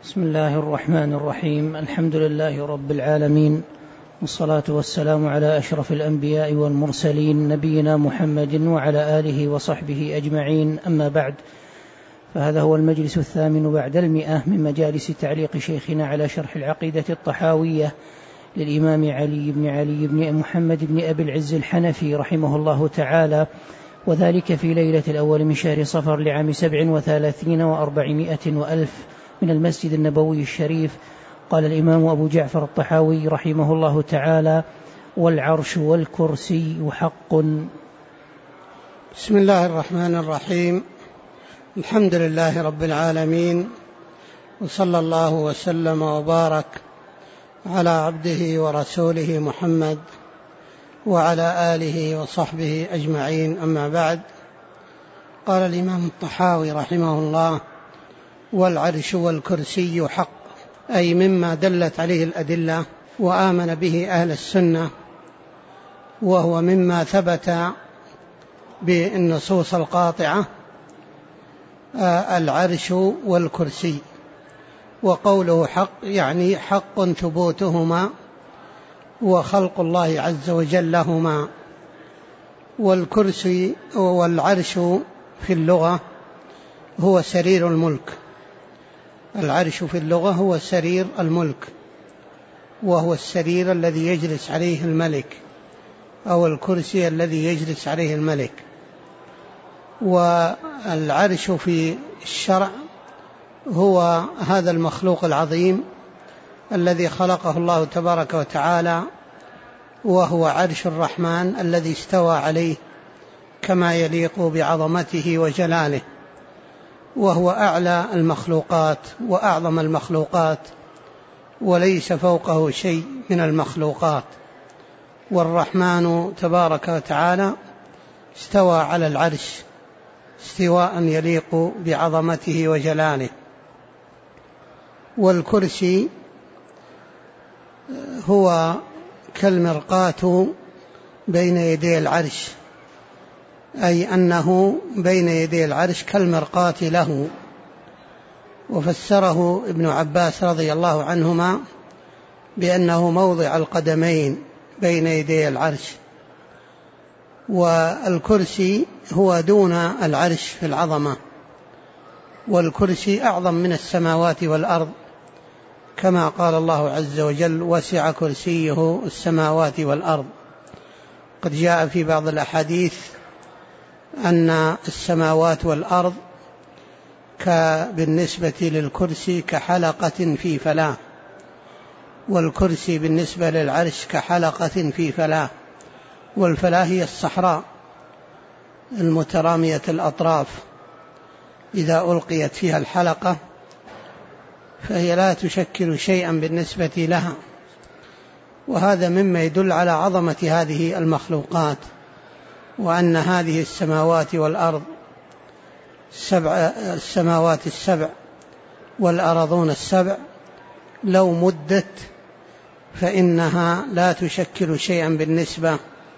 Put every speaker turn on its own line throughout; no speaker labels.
بسم الله الرحمن الرحيم. الحمد لله رب العالمين، والصلاة والسلام على أشرف الأنبياء والمرسلين نبينا محمد وعلى آله وصحبه أجمعين، أما بعد، فهذا هو المجلس 8 بعد 100 من مجالس تعليق شيخنا على شرح العقيدة الطحاوية للإمام علي بن محمد بن أبي العز الحنفي رحمه الله تعالى، وذلك في ليلة الأول من شهر صفر لعام 37 و400 وألف من المسجد النبوي الشريف. قال الإمام أبو جعفر الطحاوي رحمه الله تعالى: والعرش والكرسي حق.
بسم الله الرحمن الرحيم. الحمد لله رب العالمين، وصلى الله وسلم وبارك على عبده ورسوله محمد وعلى آله وصحبه أجمعين، أما بعد. قال الإمام الطحاوي رحمه الله: والعرش والكرسي حق، أي مما دلت عليه الأدلة وآمن به أهل السنة، وهو مما ثبت بالنصوص القاطعة، العرش والكرسي. وقوله حق يعني حق ثبوتهما وخلق الله عز وجل لهما. والكرسي والعرش في اللغة هو سرير الملك. العرش في اللغة هو سرير الملك، وهو السرير الذي يجلس عليه الملك، أو الكرسي الذي يجلس عليه الملك. والعرش في الشرع هو هذا المخلوق العظيم الذي خلقه الله تبارك وتعالى، وهو عرش الرحمن الذي استوى عليه كما يليق بعظمته وجلاله، وهو أعلى المخلوقات وأعظم المخلوقات، وليس فوقه شيء من المخلوقات. والرحمن تبارك وتعالى استوى على العرش استواء يليق بعظمته وجلاله. والكرسي هو كالمرقاة بين يدي العرش، أي أنه بين يدي العرش كالمرقاة له. وفسره ابن عباس رضي الله عنهما بأنه موضع القدمين بين يدي العرش. والكرسي هو دون العرش في العظمة، والكرسي أعظم من السماوات والأرض، كما قال الله عز وجل: وسع كرسيه السماوات والأرض. قد جاء في بعض الأحاديث أن السماوات والأرض بالنسبة للكرسي كحلقة في فلاة، والكرسي بالنسبة للعرش كحلقة في فلاة. والفلاة هي الصحراء المترامية الأطراف، إذا ألقيت فيها الحلقة فهي لا تشكل شيئا بالنسبة لها. وهذا مما يدل على عظمة هذه المخلوقات، وأن هذه السماوات والأرض السماوات السبع والأرضون السبع لو مدت فإنها لا تشكل شيئا بالنسبة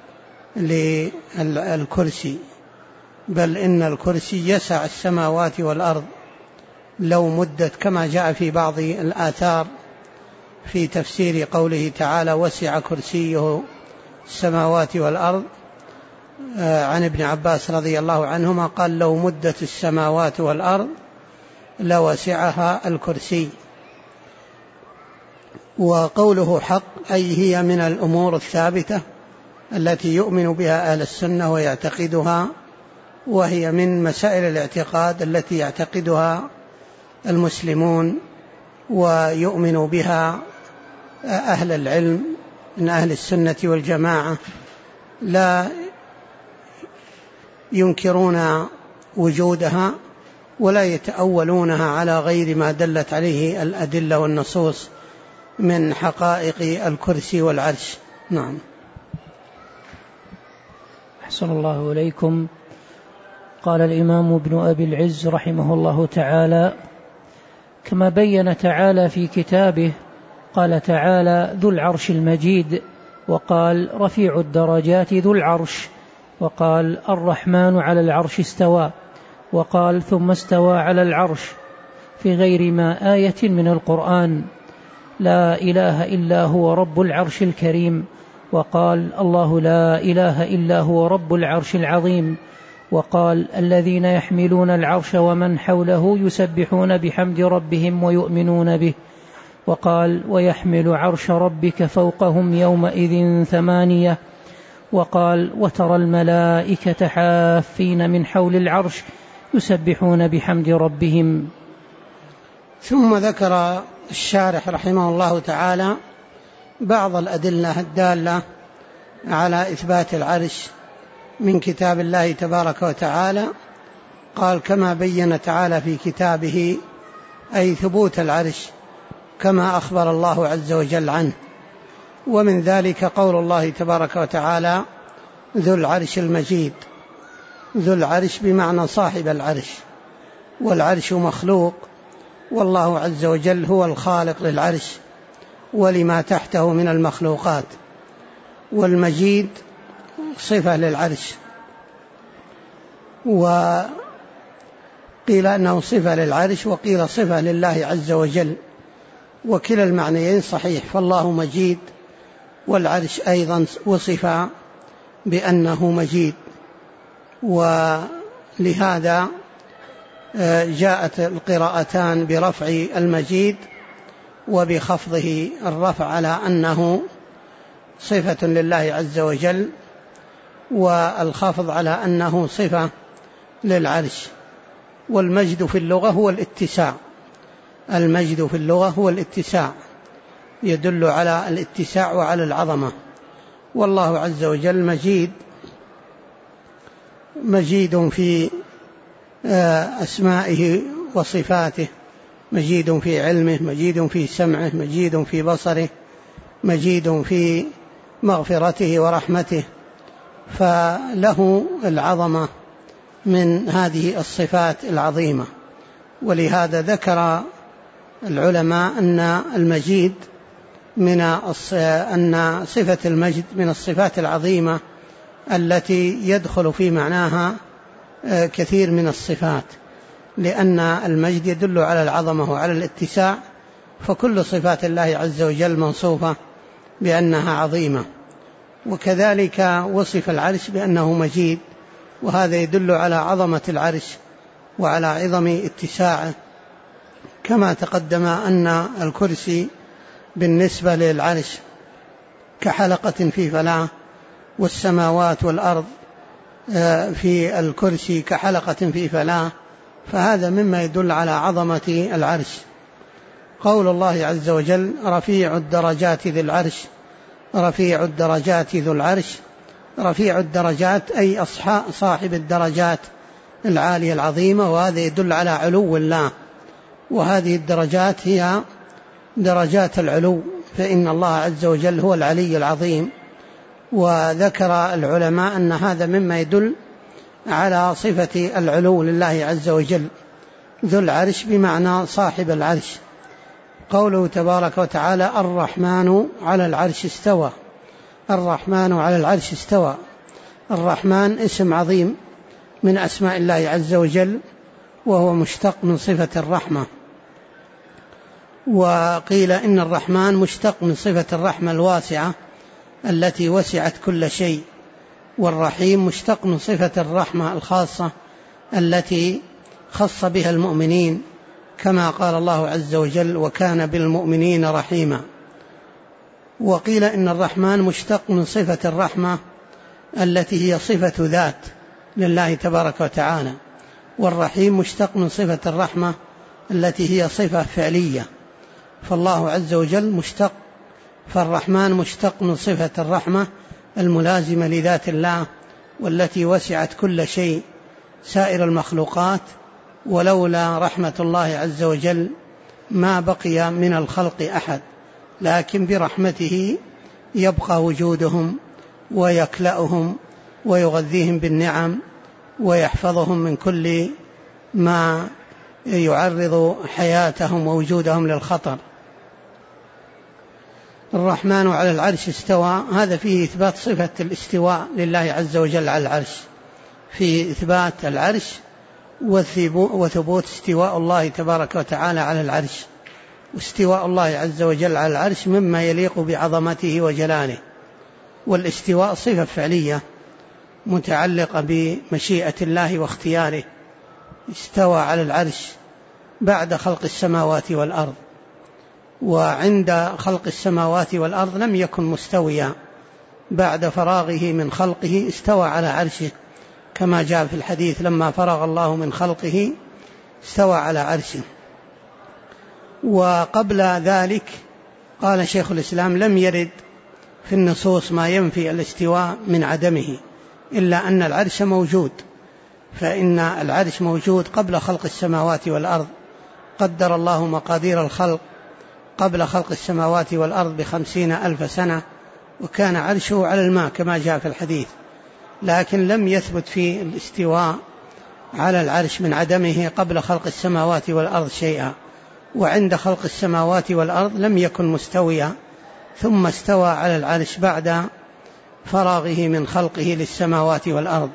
للكرسي، بل إن الكرسي يسع السماوات والأرض لو مدت، كما جاء في بعض الآثار في تفسير قوله تعالى: وسع كرسيه السماوات والأرض، عن ابن عباس رضي الله عنهما قال: لو مدت السماوات والأرض لوسعها الكرسي. وقوله حق أي هي من الأمور الثابتة التي يؤمن بها أهل السنة ويعتقدها، وهي من مسائل الاعتقاد التي يعتقدها المسلمون ويؤمن بها أهل العلم من أهل السنة والجماعة، لا ينكرون وجودها ولا يتأولونها على غير ما دلت عليه الأدلة والنصوص من حقائق الكرسي والعرش. نعم.
أحسن الله إليكم. قال الإمام ابن أبي العز رحمه الله تعالى: كما بين تعالى في كتابه، قال تعالى: ذو العرش المجيد، وقال: رفيع الدرجات ذو العرش، وقال: الرحمن على العرش استوى، وقال: ثم استوى على العرش، في غير ما آية من القرآن: لا إله إلا هو رب العرش الكريم. وقال: الله لا إله إلا هو رب العرش العظيم. وقال: الذين يحملون العرش ومن حوله يسبحون بحمد ربهم ويؤمنون به. وقال: ويحمل عرش ربك فوقهم يومئذ 8. وقال: وترى الملائكة حافين من حول العرش يسبحون بحمد ربهم.
ثم ذكر الشارح رحمه الله تعالى بعض الأدلة الدالة على إثبات العرش من كتاب الله تبارك وتعالى. قال: كما بين تعالى في كتابه، أي ثبوت العرش كما أخبر الله عز وجل عنه. ومن ذلك قول الله تبارك وتعالى: ذو العرش المجيد. ذو العرش بمعنى صاحب العرش، والعرش مخلوق، والله عز وجل هو الخالق للعرش ولما تحته من المخلوقات. والمجيد صفة للعرش، وقيل أنه صفة للعرش وقيل صفة لله عز وجل، وكلا المعنيين صحيح. فالله مجيد، والعرش أيضا وصف بأنه مجيد. ولهذا جاءت القراءتان برفع المجيد وبخفضه الرفع على أنه صفة لله عز وجل، والخفض على أنه صفة للعرش. والمجد في اللغة هو الاتساع. المجد في اللغة هو الاتساع، يدل على الاتساع وعلى العظمة. والله عز وجل مجيد في أسمائه وصفاته، مجيد في علمه، مجيد في سمعه، مجيد في بصره، مجيد في مغفرته ورحمته، فله العظمة من هذه الصفات العظيمة. ولهذا ذكر العلماء أن صفة المجد من الصفات العظيمة التي يدخل في معناها كثير من الصفات، لأن المجد يدل على العظمة وعلى الاتساع، فكل صفات الله عز وجل موصوفة بأنها عظيمة. وكذلك وصف العرش بأنه مجيد، وهذا يدل على عظمة العرش وعلى عظم اتساعه. كما تقدم أن الكرسي بالنسبة للعرش كحلقة في فلاة، والسماوات والأرض في الكرسي كحلقة في فلاة، فهذا مما يدل على عظمة العرش. قول الله عز وجل: رفيع الدرجات ذي العرش. رفيع الدرجات ذو العرش، رفيع الدرجات أي صاحب الدرجات العالية العظيمة، وهذا يدل على علو الله، وهذه الدرجات هي درجات العلو، فإن الله عز وجل هو العلي العظيم. وذكر العلماء أن هذا مما يدل على صفة العلو لله عز وجل. ذو العرش بمعنى صاحب العرش. قوله تبارك وتعالى: الرحمن على العرش استوى. الرحمن على العرش استوى. الرحمن اسم عظيم من أسماء الله عز وجل، وهو مشتق من صفة الرحمة. وقيل إن الرحمن مشتق من صفة الرحمة الواسعة التي وسعت كل شيء، والرحيم مشتق من صفة الرحمة الخاصة التي خص بها المؤمنين، كما قال الله عز وجل: وكان بالمؤمنين رحيما. وقيل إن الرحمن مشتق من صفة الرحمة التي هي صفة ذات لله تبارك وتعالى، والرحيم مشتق من صفة الرحمة التي هي صفة فعلية. فالله عز وجل مشتق، فالرحمن مشتق من صفة الرحمة الملازمة لذات الله، والتي وسعت كل شيء سائر المخلوقات، ولولا رحمة الله عز وجل ما بقي من الخلق أحد، لكن برحمته يبقى وجودهم ويكلأهم ويغذيهم بالنعم ويحفظهم من كل ما يعرض حياتهم ووجودهم للخطر. الرحمن على العرش استوى، هذا فيه إثبات صفة الاستواء لله عز وجل على العرش، في إثبات العرش وثبوت استواء الله تبارك وتعالى على العرش. واستواء الله عز وجل على العرش مما يليق بعظمته وجلاله، والاستواء صفة فعلية متعلقة بمشيئة الله واختياره. استوى على العرش بعد خلق السماوات والأرض، وعند خلق السماوات والأرض لم يكن مستويا، بعد فراغه من خلقه استوى على عرشه، كما جاء في الحديث لما فرغ الله من خلقه استوى على عرشه. وقبل ذلك قال شيخ الإسلام لم يرد في النصوص ما ينفي الاستواء من عدمه، إلا أن العرش موجود، فإن العرش موجود قبل خلق السماوات والأرض. قدر الله مقادير الخلق قبل خلق السماوات والأرض 50,000 سنة، وكان عرشه على الماء كما جاء في الحديث، لكن لم يثبت في الاستواء على العرش من عدمه قبل خلق السماوات والأرض شيئا. وعند خلق السماوات والأرض لم يكن مستويا، ثم استوى على العرش بعد فراغه من خلقه للسماوات والأرض.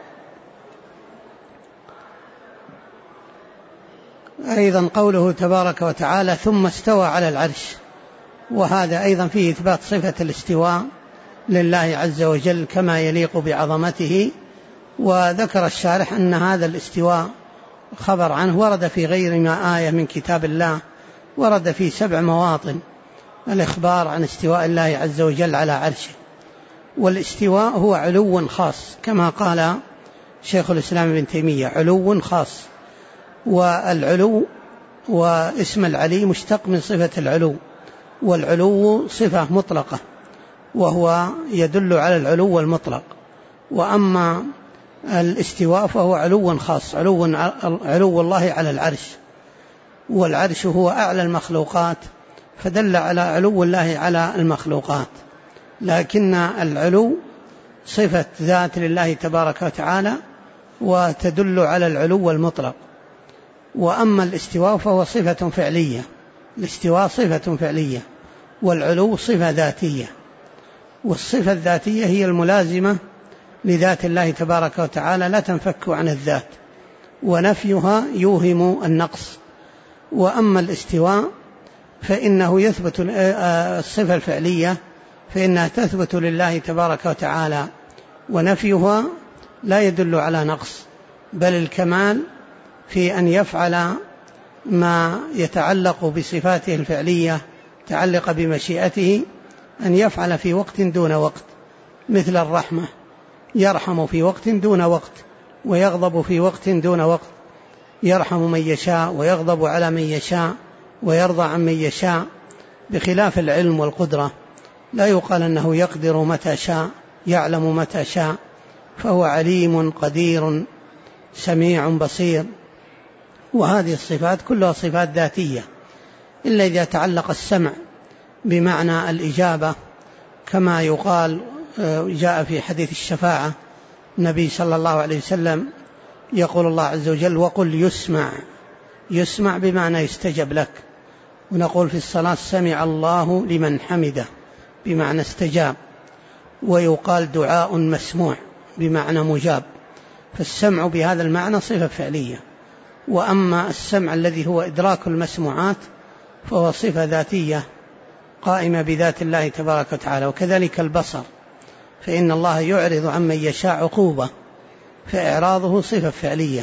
أيضا قوله تبارك وتعالى ثم استوى على العرش، وهذا أيضا فيه إثبات صفة الاستواء لله عز وجل كما يليق بعظمته. وذكر الشارح أن هذا الاستواء خبر عنه ورد في غير ما آية من كتاب الله، ورد في 7 مواطن الإخبار عن استواء الله عز وجل على عرشه. والاستواء هو علو خاص كما قال شيخ الإسلام ابن تيمية، علو خاص. والعلو واسم العلي مشتق من صفة العلو، والعلو صفة مطلقة وهو يدل على العلو المطلق. وأما الاستواء فهو علو خاص، علو الله على العرش، والعرش هو أعلى المخلوقات، فدل على علو الله على المخلوقات. لكن العلو صفة ذات لله تبارك وتعالى وتدل على العلو المطلق. وأما الاستواء فهو صفة فعلية، الاستواء صفة فعلية، والعلو صفة ذاتية. والصفة الذاتية هي الملازمة لذات الله تبارك وتعالى، لا تنفك عن الذات، ونفيها يوهم النقص. وأما الاستواء فإنه يثبت الصفة الفعلية فإنها تثبت لله تبارك وتعالى، ونفيها لا يدل على نقص، بل الكمال في أن يفعل ما يتعلق بصفاته الفعلية تعلق بمشيئته، أن يفعل في وقت دون وقت، مثل الرحمة، يرحم في وقت دون وقت، ويغضب في وقت دون وقت، يرحم من يشاء ويغضب على من يشاء ويرضى عن من يشاء، بخلاف العلم والقدرة. لا يقال أنه يقدر متى شاء، يعلم متى شاء، فهو عليم قدير سميع بصير. وهذه الصفات كلها صفات ذاتية، إلا إذا تعلق السمع بمعنى الإجابة، كما يقال جاء في حديث الشفاعة النبي صلى الله عليه وسلم يقول الله عز وجل وقل يسمع، يسمع بمعنى يستجب لك. ونقول في الصلاة سمع الله لمن حمده بمعنى استجاب. ويقال دعاء مسموع بمعنى مجاب، فالسمع بهذا المعنى صفة فعلية. وأما السمع الذي هو إدراك المسموعات فهو صفة ذاتية قائمة بذات الله تبارك وتعالى. وكذلك البصر، فإن الله يعرض عمن يشاء عقوبة، فإعراضه صفة فعلية.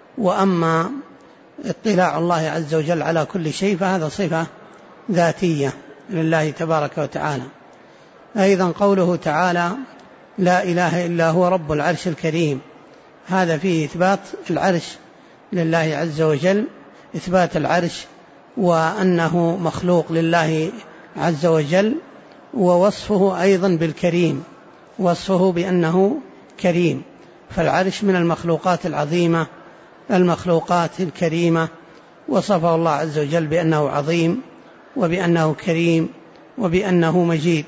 وأما اطلاع الله عز وجل على كل شيء فهذا صفة ذاتية لله تبارك وتعالى. أيضا قوله تعالى لا إله إلا هو رب العرش الكريم، هذا فيه إثبات العرش لله عز وجل، إثبات العرش وأنه مخلوق لله عز وجل، ووصفه أيضا بالكريم، وصفه بأنه كريم. فالعرش من المخلوقات العظيمة، المخلوقات الكريمة، وصفه الله عز وجل بأنه عظيم وبأنه كريم وبأنه مجيد.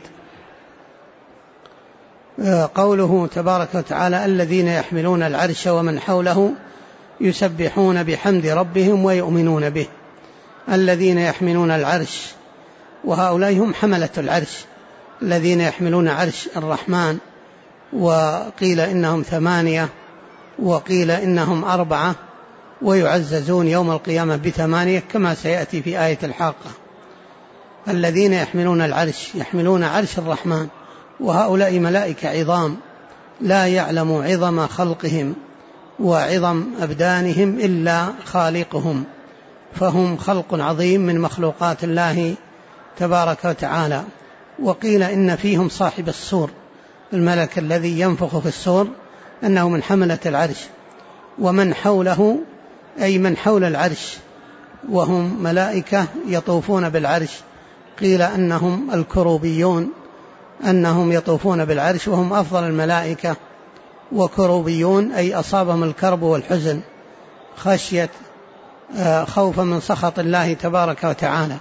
قوله تبارك وتعالى الذين يحملون العرش ومن حوله يسبحون بحمد ربهم ويؤمنون به. الذين يحملون العرش، وهؤلاء هم حملة العرش الذين يحملون عرش الرحمن، وقيل إنهم 8 وقيل إنهم 4، ويعززون يوم القيامة ب8 كما سيأتي في آية الحاقة. الذين يحملون العرش يحملون عرش الرحمن، وهؤلاء ملائكة عظام لا يعلم عظم خلقهم وعظم أبدانهم إلا خالقهم، فهم خلق عظيم من مخلوقات الله تبارك وتعالى. وقيل إن فيهم صاحب الصور، الملك الذي ينفخ في الصور أنه من حملة العرش، ومن حوله أي من حول العرش وهم ملائكة يطوفون بالعرش. قيل أنهم الكروبيون، أنهم يطوفون بالعرش وهم أفضل الملائكة. وكروبيون أي أصابهم الكرب والحزن خشية خوفا من سخط الله تبارك وتعالى.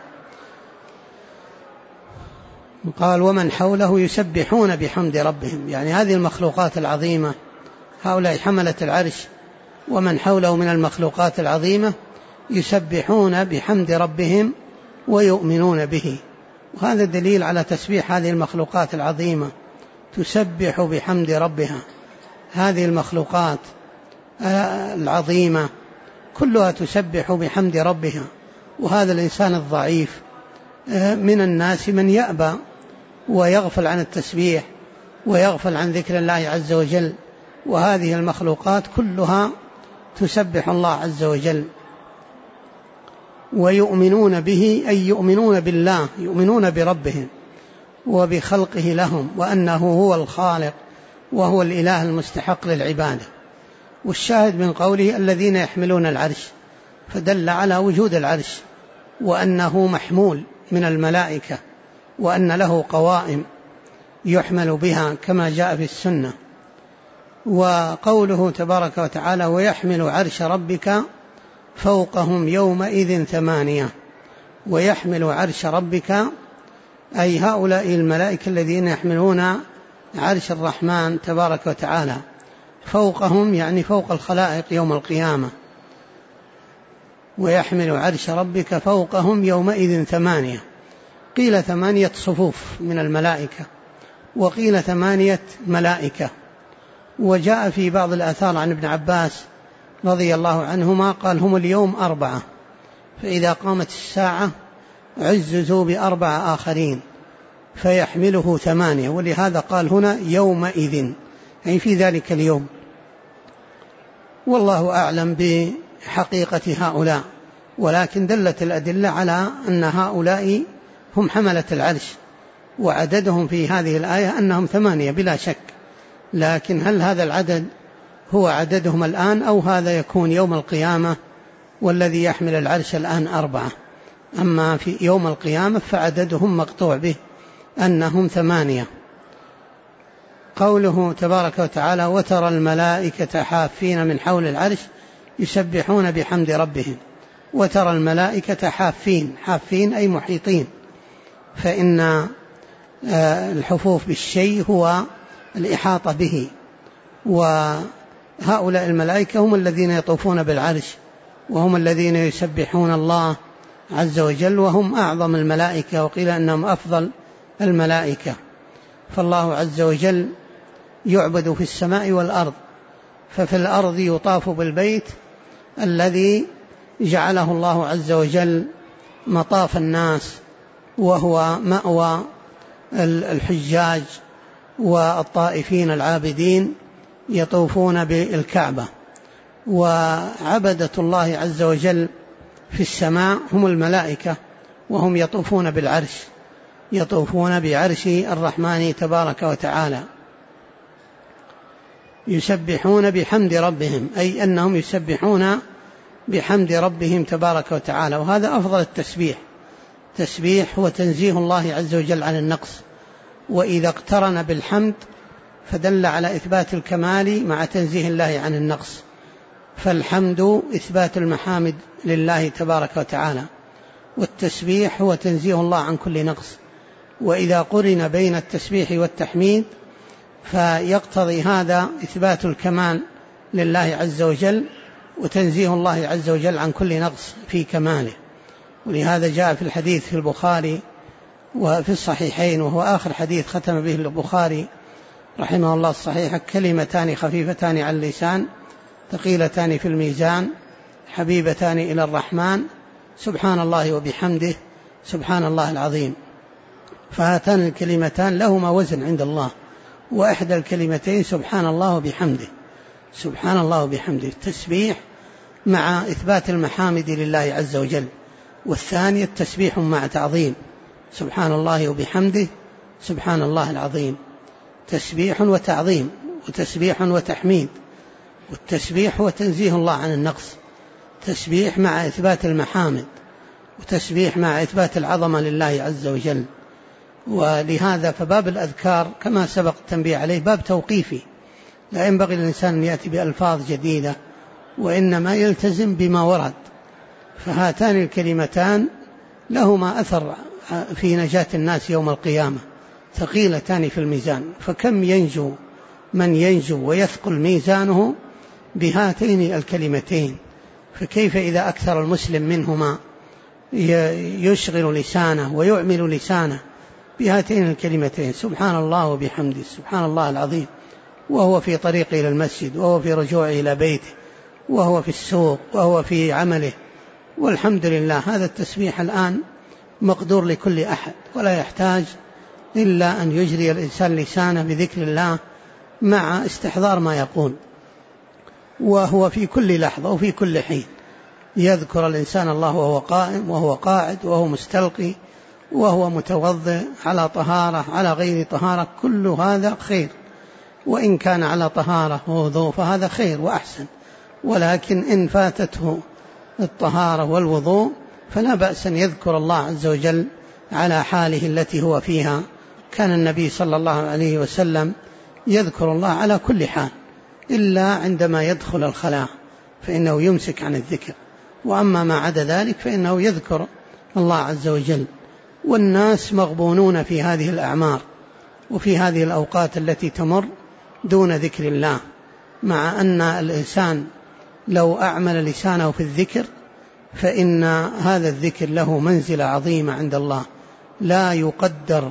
قال ومن حوله يسبحون بحمد ربهم، يعني هذه المخلوقات العظيمة، هؤلاء حملة العرش ومن حوله من المخلوقات العظيمة يسبحون بحمد ربهم ويؤمنون به. وهذا دليل على تسبيح هذه المخلوقات العظيمة، تسبح بحمد ربها. هذه المخلوقات العظيمة كلها تسبح بحمد ربها. وهذا الإنسان الضعيف من الناس من يأبى ويغفل عن التسبيح ويغفل عن ذكر الله عز وجل، وهذه المخلوقات كلها تسبح الله عز وجل. ويؤمنون به أي يؤمنون بالله، يؤمنون بربهم وبخلقه لهم، وأنه هو الخالق وهو الإله المستحق للعبادة. والشاهد من قوله الذين يحملون العرش، فدل على وجود العرش وأنه محمول من الملائكة، وأن له قوائم يحمل بها كما جاء في السنة. وقوله تبارك وتعالى ويحمل عرش ربك فوقهم يومئذ 8، ويحمل عرش ربك أي هؤلاء الملائكة الذين يحملون عرش الرحمن تبارك وتعالى، فوقهم يعني فوق الخلائق يوم القيامة. ويحمل عرش ربك فوقهم يومئذ 8، قيل 8 صفوف من الملائكة، وقيل 8 ملائكة. وجاء في بعض الآثار عن ابن عباس رضي الله عنهما قال هم اليوم 4، فإذا قامت الساعة عززوا ب4 آخرين فيحمله 8، ولهذا قال هنا يومئذ أي في ذلك اليوم. والله أعلم بحقيقة هؤلاء، ولكن دلت الأدلة على أن هؤلاء هم حملة العرش، وعددهم في هذه الآية أنهم 8 بلا شك. لكن هل هذا العدد هو عددهم الآن أو هذا يكون يوم القيامة والذي يحمل العرش الآن 4؟ أما في يوم القيامة فعددهم مقطوع به أنهم 8. قوله تبارك وتعالى وترى الملائكة حافين من حول العرش يسبحون بحمد ربهم. وترى الملائكة حافين، حافين أي محيطين، فإن الحفوف بالشيء هو الإحاطة به. وهؤلاء الملائكة هم الذين يطوفون بالعرش، وهم الذين يسبحون الله عز وجل، وهم أعظم الملائكة، وقيل أنهم أفضل الملائكة. فالله عز وجل يعبد في السماء والأرض، ففي الأرض يطاف بالبيت الذي جعله الله عز وجل مطاف الناس، وهو مأوى الحجاج والطائفين العابدين يطوفون بالكعبة. وعبدة الله عز وجل في السماء هم الملائكة، وهم يطوفون بالعرش، يطوفون بعرش الرحمن تبارك وتعالى. يسبحون بحمد ربهم أي أنهم يسبحون بحمد ربهم تبارك وتعالى. وهذا أفضل التسبيح. تسبيح هو تنزيه الله عز وجل عن النقص، وإذا اقترن بالحمد فدل على إثبات الكمال مع تنزيه الله عن النقص. فالحمد إثبات المحامد لله تبارك وتعالى، والتسبيح هو تنزيه الله عن كل نقص. وإذا قرن بين التسبيح والتحميد فيقتضي هذا إثبات الكمال لله عز وجل وتنزيه الله عز وجل عن كل نقص في كماله. ولهذا جاء في الحديث في البخاري وفي الصحيحين، وهو آخر حديث ختم به البخاري رحمه الله الصحيح: كلمتان خفيفتان على اللسان ثقيلتان في الميزان حبيبتان إلى الرحمن سبحان الله وبحمده سبحان الله العظيم. فهاتان الكلمتان لهما وزن عند الله، وإحدى الكلمتين سبحان الله وبحمده، سبحان الله وبحمده التسبيح مع إثبات المحامد لله عز وجل، والثانية التسبيح مع تعظيم، سبحان الله وبحمده سبحان الله العظيم. تسبيح وتعظيم، وتسبيح وتحميد. والتسبيح هو تنزيه الله عن النقص، تسبيح مع إثبات المحامد، وتسبيح مع إثبات العظمة لله عز وجل. ولهذا فباب الأذكار كما سبق التنبيه عليه باب توقيفي، لا ينبغي للإنسان أن يأتي بألفاظ جديدة، وإنما يلتزم بما ورد. فهاتان الكلمتان لهما أثر في نجاة الناس يوم القيامة، ثقيلتان في الميزان. فكم ينجو من ينجو ويثقل ميزانه بهاتين الكلمتين، فكيف إذا أكثر المسلم منهما يشغل لسانه ويعمل لسانه بهاتين الكلمتين سبحان الله وبحمده سبحان الله العظيم، وهو في طريقه إلى المسجد، وهو في رجوعه إلى بيته، وهو في السوق، وهو في عمله. والحمد لله هذا التسبيح الآن مقدور لكل أحد، ولا يحتاج إلا أن يجري الإنسان لسانه بذكر الله مع استحضار ما يقول، وهو في كل لحظة وفي كل حين يذكر الإنسان الله وهو قائم، وهو قاعد، وهو مستلقي، وهو متوضئ، على طهارة، على غير طهارة، كل هذا خير. وإن كان على طهارة ووضوء فهذا خير وأحسن، ولكن إن فاتته الطهارة والوضوء فلا بأس أن يذكر الله عز وجل على حاله التي هو فيها. كان النبي صلى الله عليه وسلم يذكر الله على كل حال إلا عندما يدخل الخلاء فإنه يمسك عن الذكر، وأما ما عدا ذلك فإنه يذكر الله عز وجل. والناس مغبونون في هذه الأعمار وفي هذه الأوقات التي تمر دون ذكر الله، مع أن الإنسان لو أعمل لسانه في الذكر فإن هذا الذكر له منزلة عظيمة عند الله، لا يقدر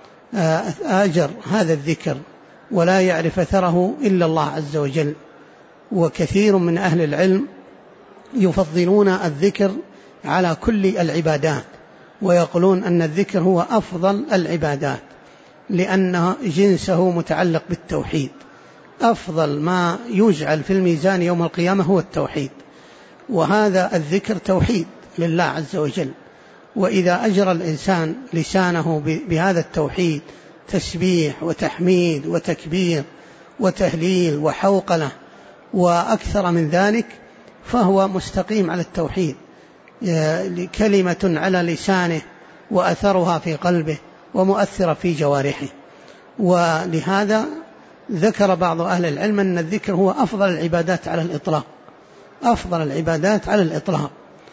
أجر هذا الذكر ولا يعرف أثره إلا الله عز وجل. وكثير من أهل العلم يفضلون الذكر على كل العبادات، ويقولون أن الذكر هو أفضل العبادات، لأن جنسه متعلق بالتوحيد. أفضل ما يجعل في الميزان يوم القيامة هو التوحيد، وهذا الذكر توحيد لله عز وجل. وإذا أجرى الإنسان لسانه بهذا التوحيد تسبيح وتحميد وتكبير وتهليل وحوقلة وأكثر من ذلك فهو مستقيم على التوحيد، كلمة على لسانه وأثرها في قلبه ومؤثرة في جوارحه. ولهذا ذكر بعض أهل العلم أن الذكر هو أفضل العبادات على الإطلاق، أفضل العبادات على الإطلاق.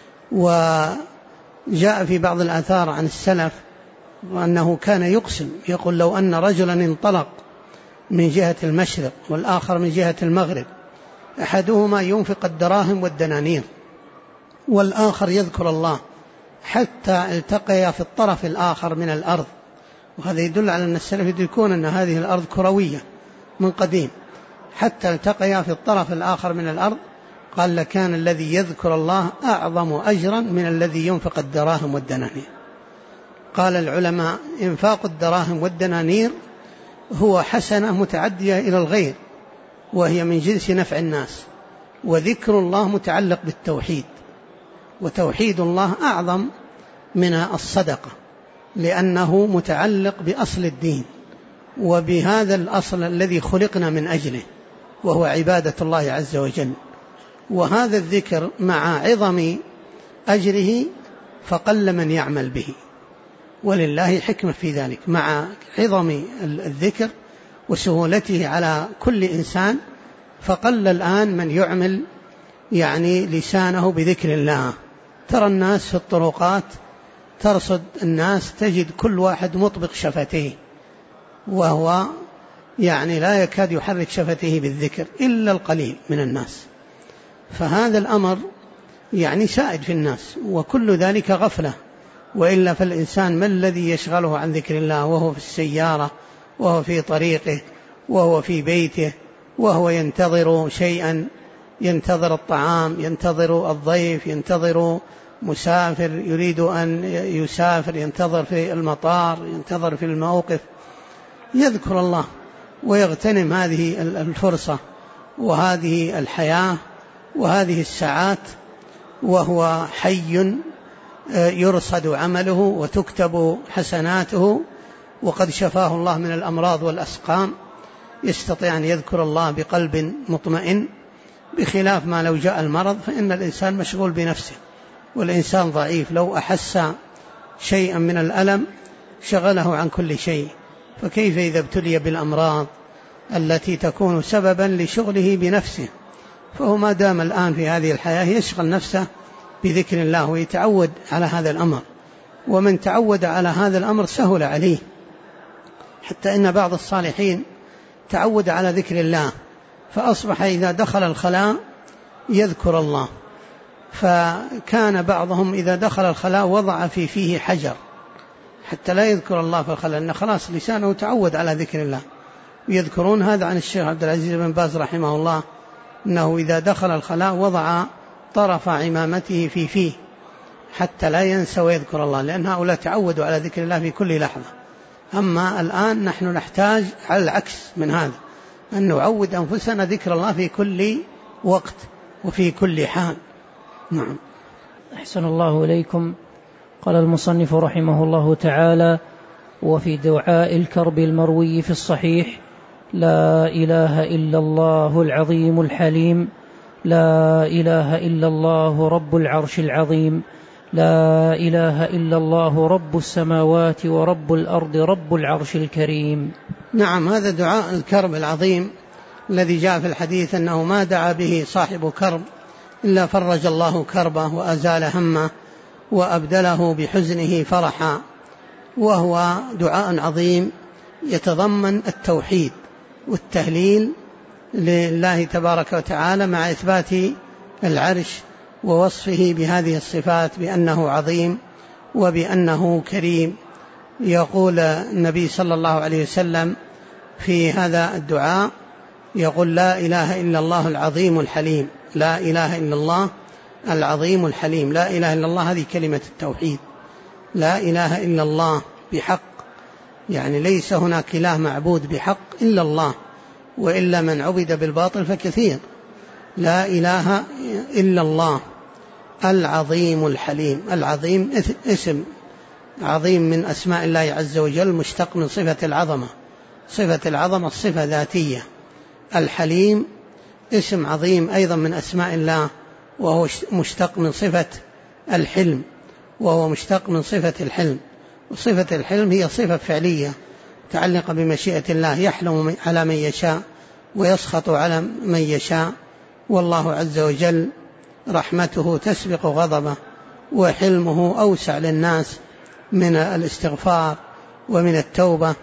وجاء في بعض الآثار عن السلف وأنه كان يقسم، يقول لو أن رجلا انطلق من جهة المشرق والآخر من جهة المغرب، أحدهما ينفق الدراهم والدنانير والآخر يذكر الله حتى التقيا في الطرف الآخر من الأرض، وهذا يدل على أن السلف يدركون أن هذه الأرض كروية من قديم، حتى التقيا في الطرف الآخر من الأرض، قال لكان الذي يذكر الله أعظم أجرا من الذي ينفق الدراهم والدنانير. قال العلماء إنفاق الدراهم والدنانير هو حسنة متعدية إلى الغير وهي من جنس نفع الناس، وذكر الله متعلق بالتوحيد، وتوحيد الله أعظم من الصدقة لأنه متعلق بأصل الدين وبهذا الأصل الذي خلقنا من أجله وهو عبادة الله عز وجل. وهذا الذكر مع عظم أجره فقل من يعمل به، ولله حكمة في ذلك، مع عظم الذكر وسهولته على كل إنسان فقل الآن من يعمل يعني لسانه بذكر الله. ترى الناس في الطرقات ترصد الناس تجد كل واحد مطبق شفتيه، وهو يعني لا يكاد يحرك شفتيه بالذكر إلا القليل من الناس. فهذا الأمر يعني سائد في الناس، وكل ذلك غفلة، وإلا فالإنسان ما الذي يشغله عن ذكر الله وهو في السيارة وهو في طريقه وهو في بيته وهو ينتظر شيئا ينتظر الطعام، ينتظر الضيف، ينتظر مسافر يريد أن يسافر، ينتظر في المطار، ينتظر في الموقف، يذكر الله ويغتنم هذه الفرصة وهذه الحياة وهذه الساعات وهو حي يرصد عمله وتكتب حسناته، وقد شفاه الله من الأمراض والأسقام، يستطيع أن يذكر الله بقلب مطمئن، بخلاف ما لو جاء المرض فإن الإنسان مشغول بنفسه، والإنسان ضعيف لو أحس شيئا من الألم شغله عن كل شيء، فكيف إذا ابتلي بالأمراض التي تكون سببا لشغله بنفسه؟ فهو ما دام الآن في هذه الحياة يشغل نفسه بذكر الله ويتعود على هذا الأمر، ومن تعود على هذا الأمر سهل عليه، حتى إن بعض الصالحين تعود على ذكر الله فأصبح إذا دخل الخلاء يذكر الله، فكان بعضهم إذا دخل الخلاء وضع في فيه حجر حتى لا يذكر الله في الخلاء، لأن خلاص لسانه تعود على ذكر الله. ويذكرون هذا عن الشيخ عبد العزيز بن باز رحمه الله، أنه إذا دخل الخلاء وضع طرف عمامته في فيه حتى لا ينسى ويذكر الله، لأن هؤلاء تعودوا على ذكر الله في كل لحظة. أما الآن نحن نحتاج على العكس من هذا، أن نعود أنفسنا ذكر الله في كل وقت وفي كل حال. نعم.
أحسن الله إليكم. قال المصنف رحمه الله تعالى: وفي دعاء الكرب المروي في الصحيح: لا إله إلا الله العظيم الحليم، لا إله إلا الله رب العرش العظيم، لا إله إلا الله رب السماوات ورب الأرض رب العرش الكريم.
نعم، هذا دعاء الكرب العظيم الذي جاء في الحديث أنه ما دعا به صاحب كرب إلا فرج الله كربه وأزال همه وأبدله بحزنه فرحا، وهو دعاء عظيم يتضمن التوحيد والتهليل لله تبارك وتعالى مع إثبات العرش ووصفه بهذه الصفات بأنه عظيم وبأنه كريم. يقول النبي صلى الله عليه وسلم في هذا الدعاء، يقول: لا إله إلا الله العظيم الحليم، لا إله إلا الله العظيم الحليم. لا إله إلا الله هذه كلمة التوحيد، لا إله إلا الله بحق، يعني ليس هناك إله معبود بحق إلا الله، وإلا من عبد بالباطل فكثير. لا إله إلا الله العظيم الحليم. العظيم اسم عظيم من أسماء الله عز وجل، مشتق من صفة العظمة، صفة العظمة صفة ذاتية. الحليم اسم عظيم أيضا من أسماء الله، وهو مشتق من صفة الحلم، وهو مشتق من صفة الحلم. وصفة الحلم هي صفة فعلية متعلقة بمشيئة الله، يحلم على من يشاء ويسخط على من يشاء، والله عز وجل رحمته تسبق غضبه، وحلمه أوسع للناس من الاستغفار ومن التوبة.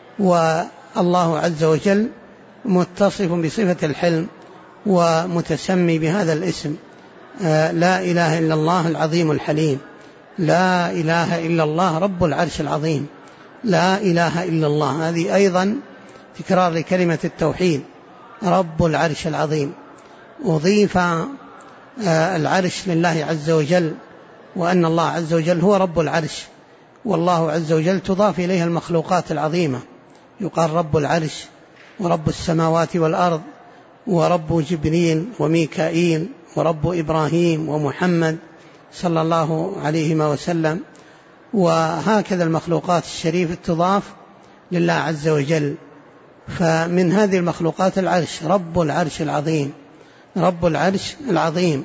والله عز وجل متصف بصفة الحلم ومتسمي بهذا الاسم، لا إله إلا الله العظيم الحليم، لا إله إلا الله رب العرش العظيم، لا إله إلا الله. هذه أيضا تكرار لكلمة التوحيد، رب العرش العظيم. أضيف العرش لله عز وجل، وأن الله عز وجل هو رب العرش، والله عز وجل تضاف إليها المخلوقات العظيمة، يقال رب العرش ورب السماوات والأرض ورب جبريل وميكائيل ورب إبراهيم ومحمد صلى الله عليه وسلم. وهكذا المخلوقات الشريفة تضاف لله عز وجل. فمن هذه المخلوقات العرش، رب العرش العظيم، رب العرش العظيم.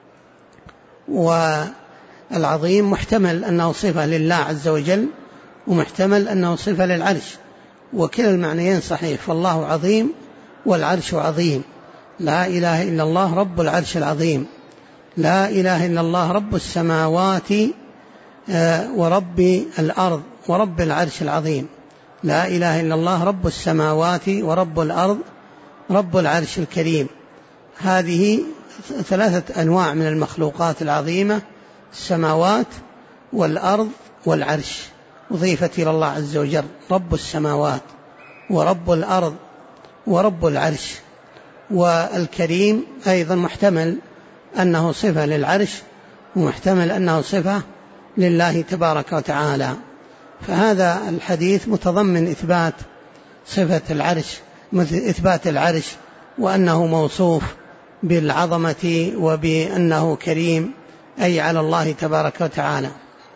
والعظيم محتمل أنه صفة لله عز وجل، ومحتمل أنه صفة للعرش، وكلا المعنيين صحيح، فالله عظيم والعرش عظيم. لا إله إلا الله رب العرش العظيم، لا إله إلا الله رب السماوات ورب الأرض ورب العرش العظيم، لا إله إلا الله رب السماوات ورب الأرض رب العرش الكريم. هذه ثلاثة أنواع من المخلوقات العظيمة: السماوات والأرض والعرش، أضيفت إلى الله عز وجل، رب السماوات ورب الأرض ورب العرش. والكريم أيضا محتمل أنه صفة للعرش ومحتمل أنه صفة لله تبارك وتعالى. فهذا الحديث متضمن إثبات صفة العرش، إثبات العرش وأنه موصوف بالعظمة وبأنه كريم أي على الله تبارك وتعالى.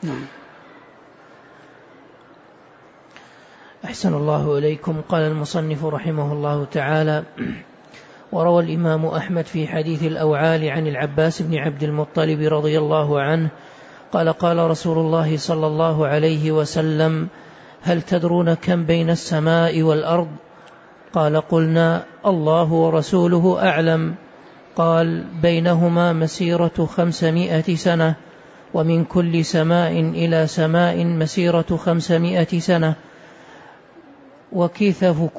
أحسن الله إليكم. قال المصنف رحمه الله تعالى: وروى الإمام أحمد في حديث الأوعال عن العباس بن عبد المطلب رضي الله عنه قال: قال رسول الله صلى الله عليه وسلم: هل تدرون كم بين السماء والأرض؟ قال: قلنا: الله ورسوله أعلم. قال: بينهما مسيرة 500 سنة، ومن كل سماء إلى سماء مسيرة 500 سنة، وكثف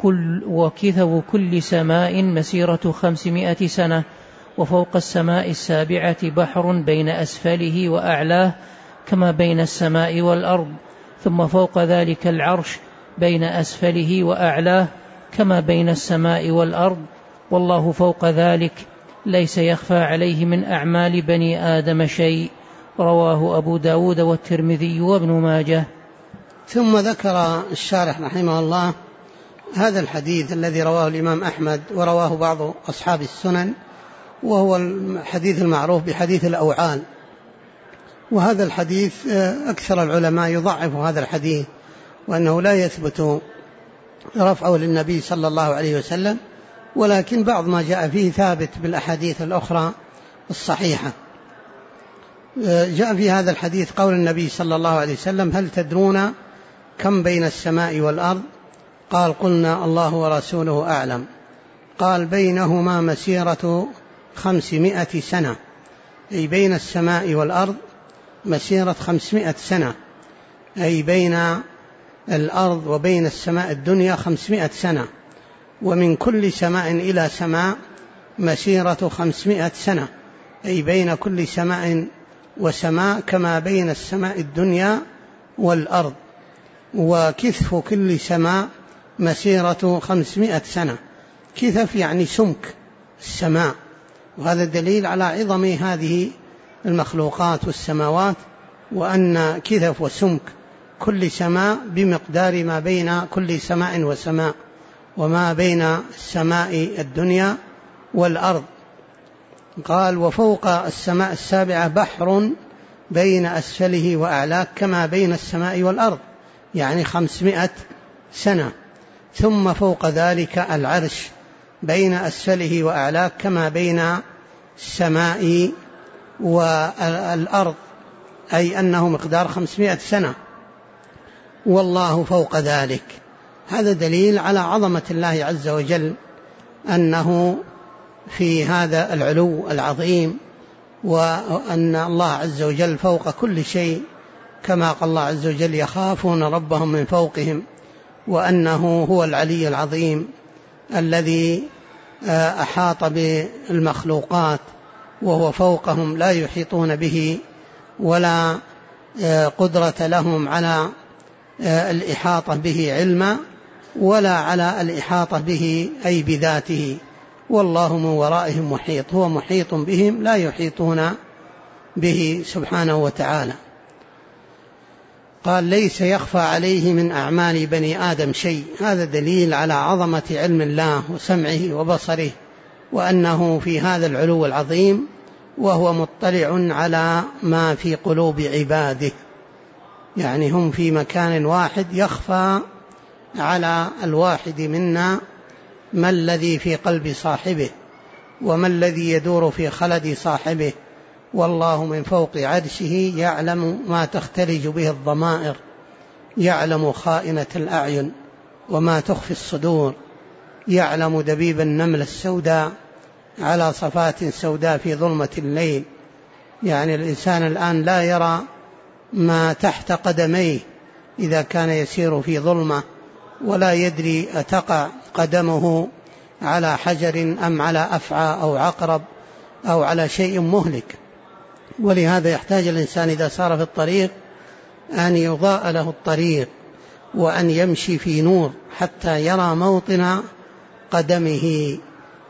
كل سماء مسيرة 500 سنة، وفوق السماء السابعة بحر بين أسفله وأعلاه كما بين السماء والأرض، ثم فوق ذلك العرش بين أسفله وأعلاه كما بين السماء والأرض، والله فوق ذلك ليس يخفى عليه من أعمال بني آدم شيء. رواه أبو داود والترمذي وابن ماجه.
ثم ذكر الشارح رحمه الله هذا الحديث الذي رواه الإمام أحمد ورواه بعض أصحاب السنن، وهو الحديث المعروف بحديث الأوعال. وهذا الحديث أكثر العلماء يضعف هذا الحديث، وأنه لا يثبت رفعه للنبي صلى الله عليه وسلم، ولكن بعض ما جاء فيه ثابت بالأحاديث الأخرى الصحيحة. جاء في هذا الحديث قول النبي صلى الله عليه وسلم: هل تدرون كم بين السماء والأرض؟ قال: قلنا: الله ورسوله أعلم. قال: بينهما مسيرة 500 سنة، أي بين السماء والأرض مسيرة 500 سنة، أي بين الأرض وبين السماء الدنيا 500 سنة، ومن كل سماء إلى سماء مسيرة 500 سنة، أي بين كل سماء وسماء كما بين السماء الدنيا والأرض، وكثف كل سماء مسيرة 500 سنة. كثف يعني سمك السماء، وهذا دليل على عظم هذه المخلوقات والسماوات، وأن كثف وسمك كل سماء بمقدار ما بين كل سماء وسماء، وما بين السماء الدنيا والأرض. قال: وفوق السماء السابعة بحر بين أسفله وأعلاه كما بين السماء والأرض، يعني 500 سنة. ثم فوق ذلك العرش بين أسفله وأعلاه كما بين السماء والأرض، أي أنه مقدار 500 سنة، والله فوق ذلك. هذا دليل على عظمة الله عز وجل، أنه في هذا العلو العظيم، وأن الله عز وجل فوق كل شيء، كما قال الله عز وجل: يخافون ربهم من فوقهم، وأنه هو العلي العظيم الذي أحاط بالمخلوقات وهو فوقهم، لا يحيطون به ولا قدرة لهم على الإحاطة به علما، ولا على الإحاطة به أي بذاته، والله من ورائهم محيط، هو محيط بهم لا يحيطون به سبحانه وتعالى. قال: ليس يخفى عليه من أعمال بني آدم شيء. هذا دليل على عظمة علم الله وسمعه وبصره، وأنه في هذا العلو العظيم، وهو مطلع على ما في قلوب عباده، يعني هم في مكان واحد، يخفى على الواحد منا ما الذي في قلب صاحبه، وما الذي يدور في خلد صاحبه، والله من فوق عرشه يعلم ما تختلج به الضمائر، يعلم خائنة الأعين وما تخفي الصدور، يعلم دبيب النمل السوداء على صفات سوداء في ظلمة الليل. يعني الإنسان الآن لا يرى ما تحت قدميه إذا كان يسير في ظلمة، ولا يدري أتقع قدمه على حجر أم على أفعى أو عقرب أو على شيء مهلك. ولهذا يحتاج الإنسان إذا سار في الطريق أن يضاء له الطريق، وأن يمشي في نور حتى يرى موطن قدمه.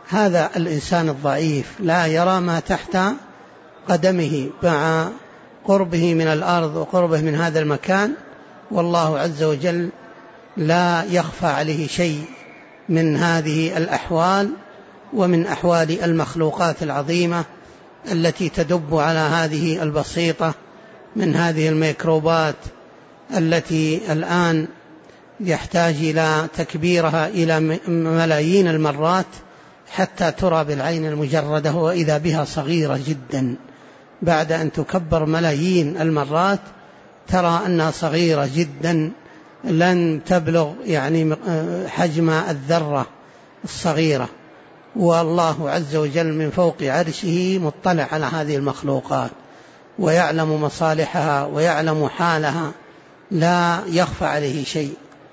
هذا الإنسان الضعيف لا يرى ما تحت قدمه مع قربه من الأرض وقربه من هذا المكان، والله عز وجل لا يخفى عليه شيء من هذه الأحوال ومن أحوال المخلوقات العظيمة التي تدب على هذه البسيطة من هذه الميكروبات التي الآن يحتاج إلى تكبيرها إلى ملايين المرات حتى ترى بالعين المجردة، وإذا بها صغيرة جدا. بعد أن تكبر ملايين المرات ترى أنها صغيرة جدا لن تبلغ يعني حجم الذرة الصغيرة، والله عز وجل من فوق عرشه مطلع على هذه المخلوقات ويعلم مصالحها ويعلم حالها، لا يخفى عليه شيء.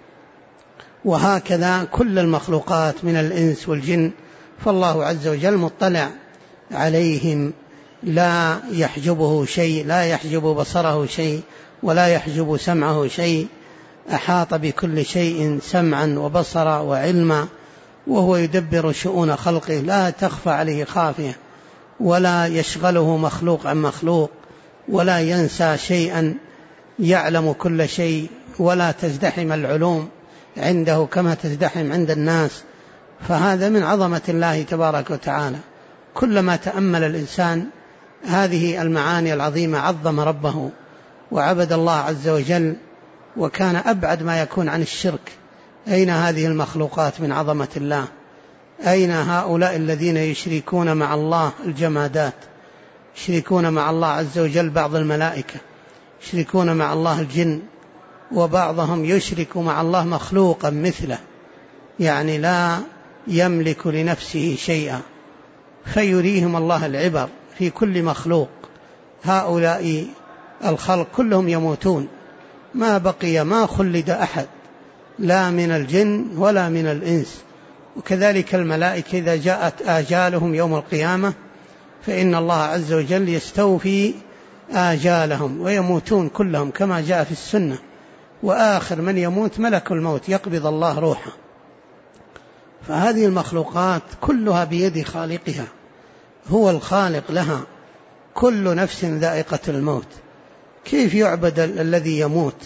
وهكذا كل المخلوقات من الإنس والجن، فالله عز وجل مطلع عليهم، لا يحجبه شيء، لا يحجب بصره شيء ولا يحجب سمعه شيء، أحاط بكل شيء سمعا وبصرا وعلما، وهو يدبر شؤون خلقه، لا تخفى عليه خافية، ولا يشغله مخلوق عن مخلوق، ولا ينسى شيئا، يعلم كل شيء، ولا تزدحم العلوم عنده كما تزدحم عند الناس. فهذا من عظمة الله تبارك وتعالى. كلما تأمل الإنسان هذه المعاني العظيمة عظم ربه وعبد الله عز وجل، وكان أبعد ما يكون عن الشرك. أين هذه المخلوقات من عظمة الله؟ أين هؤلاء الذين يشركون مع الله الجمادات، يشركون مع الله عز وجل بعض الملائكة، يشركون مع الله الجن، وبعضهم يشرك مع الله مخلوقا مثله، يعني لا يملك لنفسه شيئا، فيريهم الله العبر في كل مخلوق. هؤلاء الخلق كلهم يموتون، ما بقي ما خلد أحد لا من الجن ولا من الإنس. وكذلك الملائكة إذا جاءت آجالهم يوم القيامة فإن الله عز وجل يستوفي آجالهم ويموتون كلهم كما جاء في السنة، وآخر من يموت ملك الموت يقبض الله روحه. فهذه المخلوقات كلها بيد خالقها، هو الخالق لها، كل نفس ذائقة الموت. كيف يعبد الذي يموت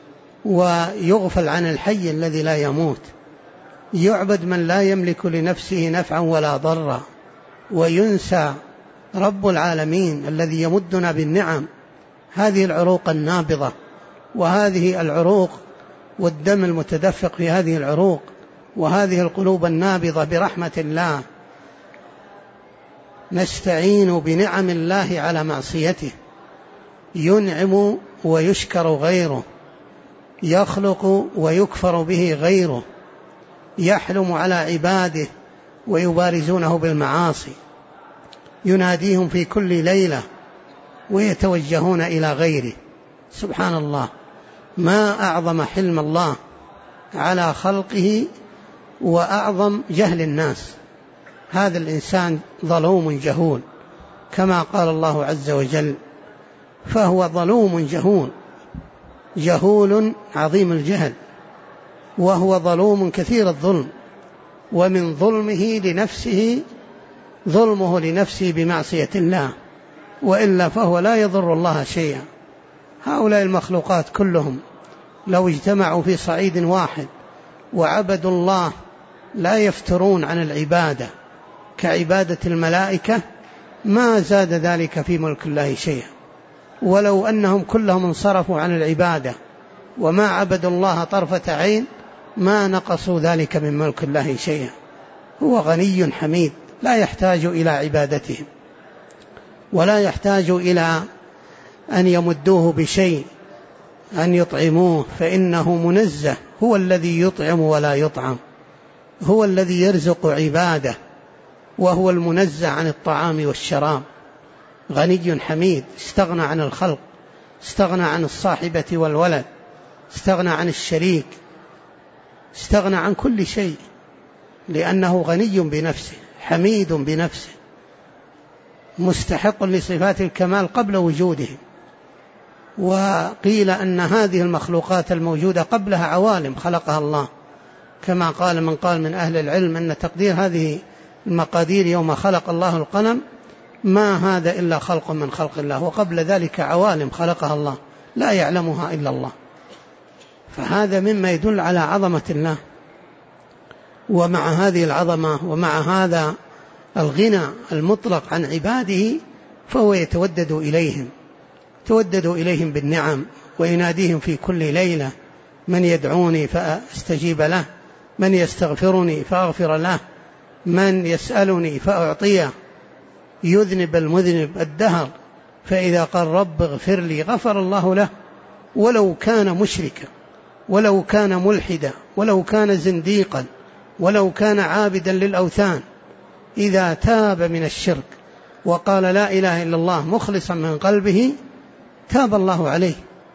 ويغفل عن الحي الذي لا يموت؟ يعبد من لا يملك لنفسه نفعا ولا ضرا، وينسى رب العالمين الذي يمدنا بالنعم، هذه العروق النابضة وهذه العروق والدم المتدفق في هذه العروق وهذه القلوب النابضة برحمة الله، نستعين بنعم الله على معصيته. ينعم ويشكر غيره، يخلق ويكفر به غيره، يحلم على عباده ويبارزونه بالمعاصي، يناديهم في كل ليلة ويتوجهون إلى غيره. سبحان الله، ما أعظم حلم الله على خلقه وأعظم جهل الناس. هذا الإنسان ظلوم جهول كما قال الله عز وجل، فهو ظلوم جهول، جهول عظيم الجهل، وهو ظلوم كثير الظلم، ومن ظلمه لنفسه ظلمه لنفسه بمعصية الله، وإلا فهو لا يضر الله شيئا. هؤلاء المخلوقات كلهم لو اجتمعوا في صعيد واحد وعبدوا الله لا يفترون عن العبادة كعبادة الملائكة ما زاد ذلك في ملك الله شيئا. ولو أنهم كلهم انصرفوا عن العبادة وما عبدوا الله طرفة عين ما نقصوا ذلك من ملك الله شيئا. هو غني حميد لا يحتاج إلى عبادتهم ولا يحتاج إلى أن يمدوه بشيء، أن يطعموه، فإنه منزه، هو الذي يطعم ولا يطعم، هو الذي يرزق عباده، وهو المنزه عن الطعام والشراب. غني حميد، استغنى عن الخلق، استغنى عن الصاحبة والولد، استغنى عن الشريك، استغنى عن كل شيء، لأنه غني بنفسه حميد بنفسه مستحق لصفات الكمال قبل وجوده. وقيل أن هذه المخلوقات الموجودة قبلها عوالم خلقها الله، كما قال من قال من أهل العلم أن تقدير هذه المقادير يوم خلق الله القلم ما هذا إلا خلق من خلق الله، وقبل ذلك عوالم خلقها الله لا يعلمها إلا الله. فهذا مما يدل على عظمة الله. ومع هذه العظمة ومع هذا الغنى المطلق عن عباده فهو يتودد إليهم بالنعم، ويناديهم في كل ليلة: من يدعوني فأستجيب له، من يستغفرني فأغفر له، من يسألني فأعطيه، يذنب المذنب الدهر، فإذا قال رب اغفر لي غفر الله له، ولو كان مشركا، ولو كان ملحدا، ولو كان زنديقا، ولو كان عابدا للأوثان، إذا تاب من الشرك وقال لا إله إلا الله مخلصا من قلبه تاب الله عليه.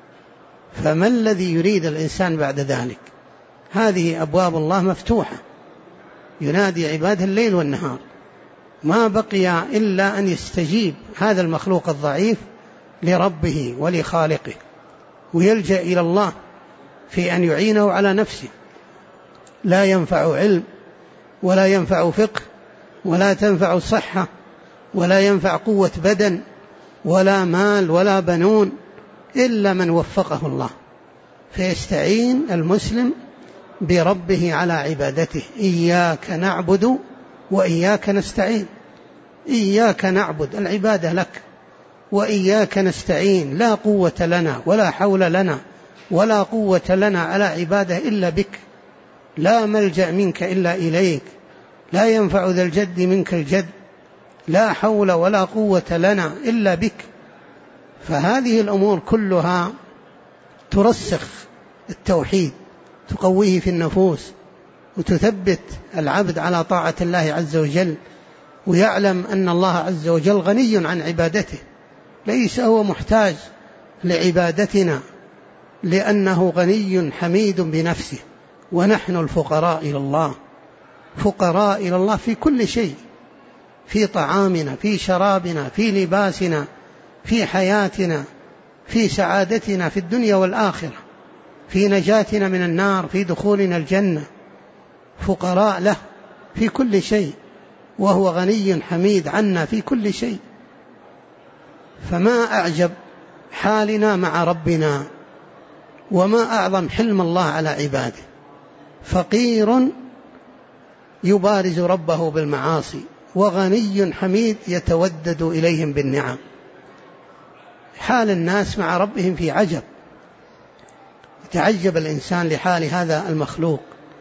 فما الذي يريد الإنسان بعد ذلك؟ هذه أبواب الله مفتوحة، ينادي عباده الليل والنهار، ما بقي إلا أن يستجيب هذا المخلوق الضعيف لربه ولخالقه، ويلجأ إلى الله في أن يعينه على نفسه. لا ينفع علم، ولا ينفع فقه، ولا تنفع صحة، ولا ينفع قوة بدن، ولا مال، ولا بنون، إلا من وفقه الله. فيستعين المسلم بربه على عبادته. إياك نعبد وإياك نستعين. إياك نعبد، العبادة لك، وإياك نستعين، لا قوة لنا ولا حول لنا ولا قوة لنا على عبادة إلا بك، لا ملجأ منك إلا إليك، لا ينفع ذا الجد منك الجد، لا حول ولا قوة لنا إلا بك. فهذه الأمور كلها ترسخ التوحيد، تقويه في النفوس، وتثبت العبد على طاعة الله عز وجل، ويعلم أن الله عز وجل غني عن عبادته، ليس هو محتاج لعبادتنا، لأنه غني حميد بنفسه، ونحن الفقراء إلى الله، فقراء إلى الله في كل شيء، في طعامنا، في شرابنا، في لباسنا، في حياتنا، في سعادتنا في الدنيا والآخرة، في نجاتنا من النار، في دخولنا الجنة، فقراء له في كل شيء، وهو غني حميد عنا في كل شيء. فما أعجب حالنا مع ربنا، وما أعظم حلم الله على عباده. فقير يبارز ربه بالمعاصي، وغني حميد يتودد إليهم بالنعم. حال الناس مع ربهم في عجب، يتعجب الإنسان لحال هذا المخلوق،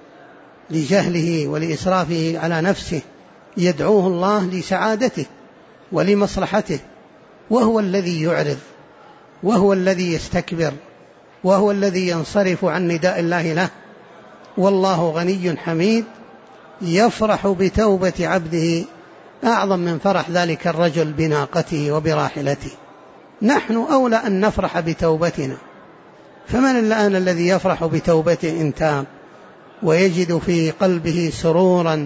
لجهله ولإسرافه على نفسه، يدعوه الله لسعادته ولمصلحته، وهو الذي يعرض، وهو الذي يستكبر، وهو الذي ينصرف عن نداء الله له. والله غني حميد يفرح بتوبة عبده أعظم من فرح ذلك الرجل بناقته وبراحلته. نحن أولى أن نفرح بتوبتنا، فمن الآن الذي يفرح بتوبته إن تاب ويجد في قلبه سرورا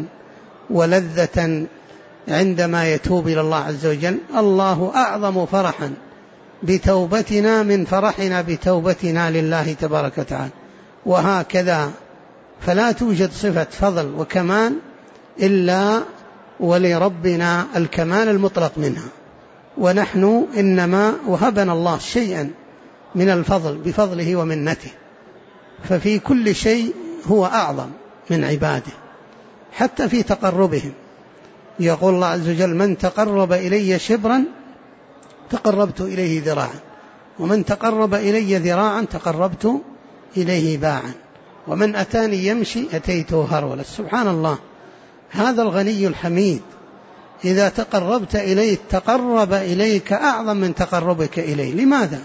ولذة عندما يتوب إلى الله عز وجل؟ الله أعظم فرحا بتوبتنا من فرحنا بتوبتنا لله تبارك وتعالى. وهكذا، فلا توجد صفة فضل وكمال إلا ولربنا الكمال المطلق منها، ونحن إنما وهبنا الله شيئا من الفضل بفضله ومنته. ففي كل شيء هو أعظم من عباده، حتى في تقربهم. يقول الله عز وجل: من تقرب إلي شبرا تقربت إليه ذراعا، ومن تقرب إلي ذراعا تقربت إليه باعا، ومن أتاني يمشي أتيته هرولا. سبحان الله، هذا الغني الحميد إذا تقربت إليه تقرب إليك أعظم من تقربك إليه. لماذا؟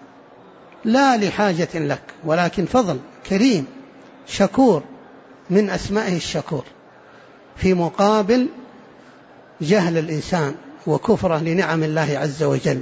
لا لحاجة لك، ولكن فضل، كريم، شكور، من أسمائه الشكور، في مقابل جهل الإنسان وكفره لنعم الله عز وجل.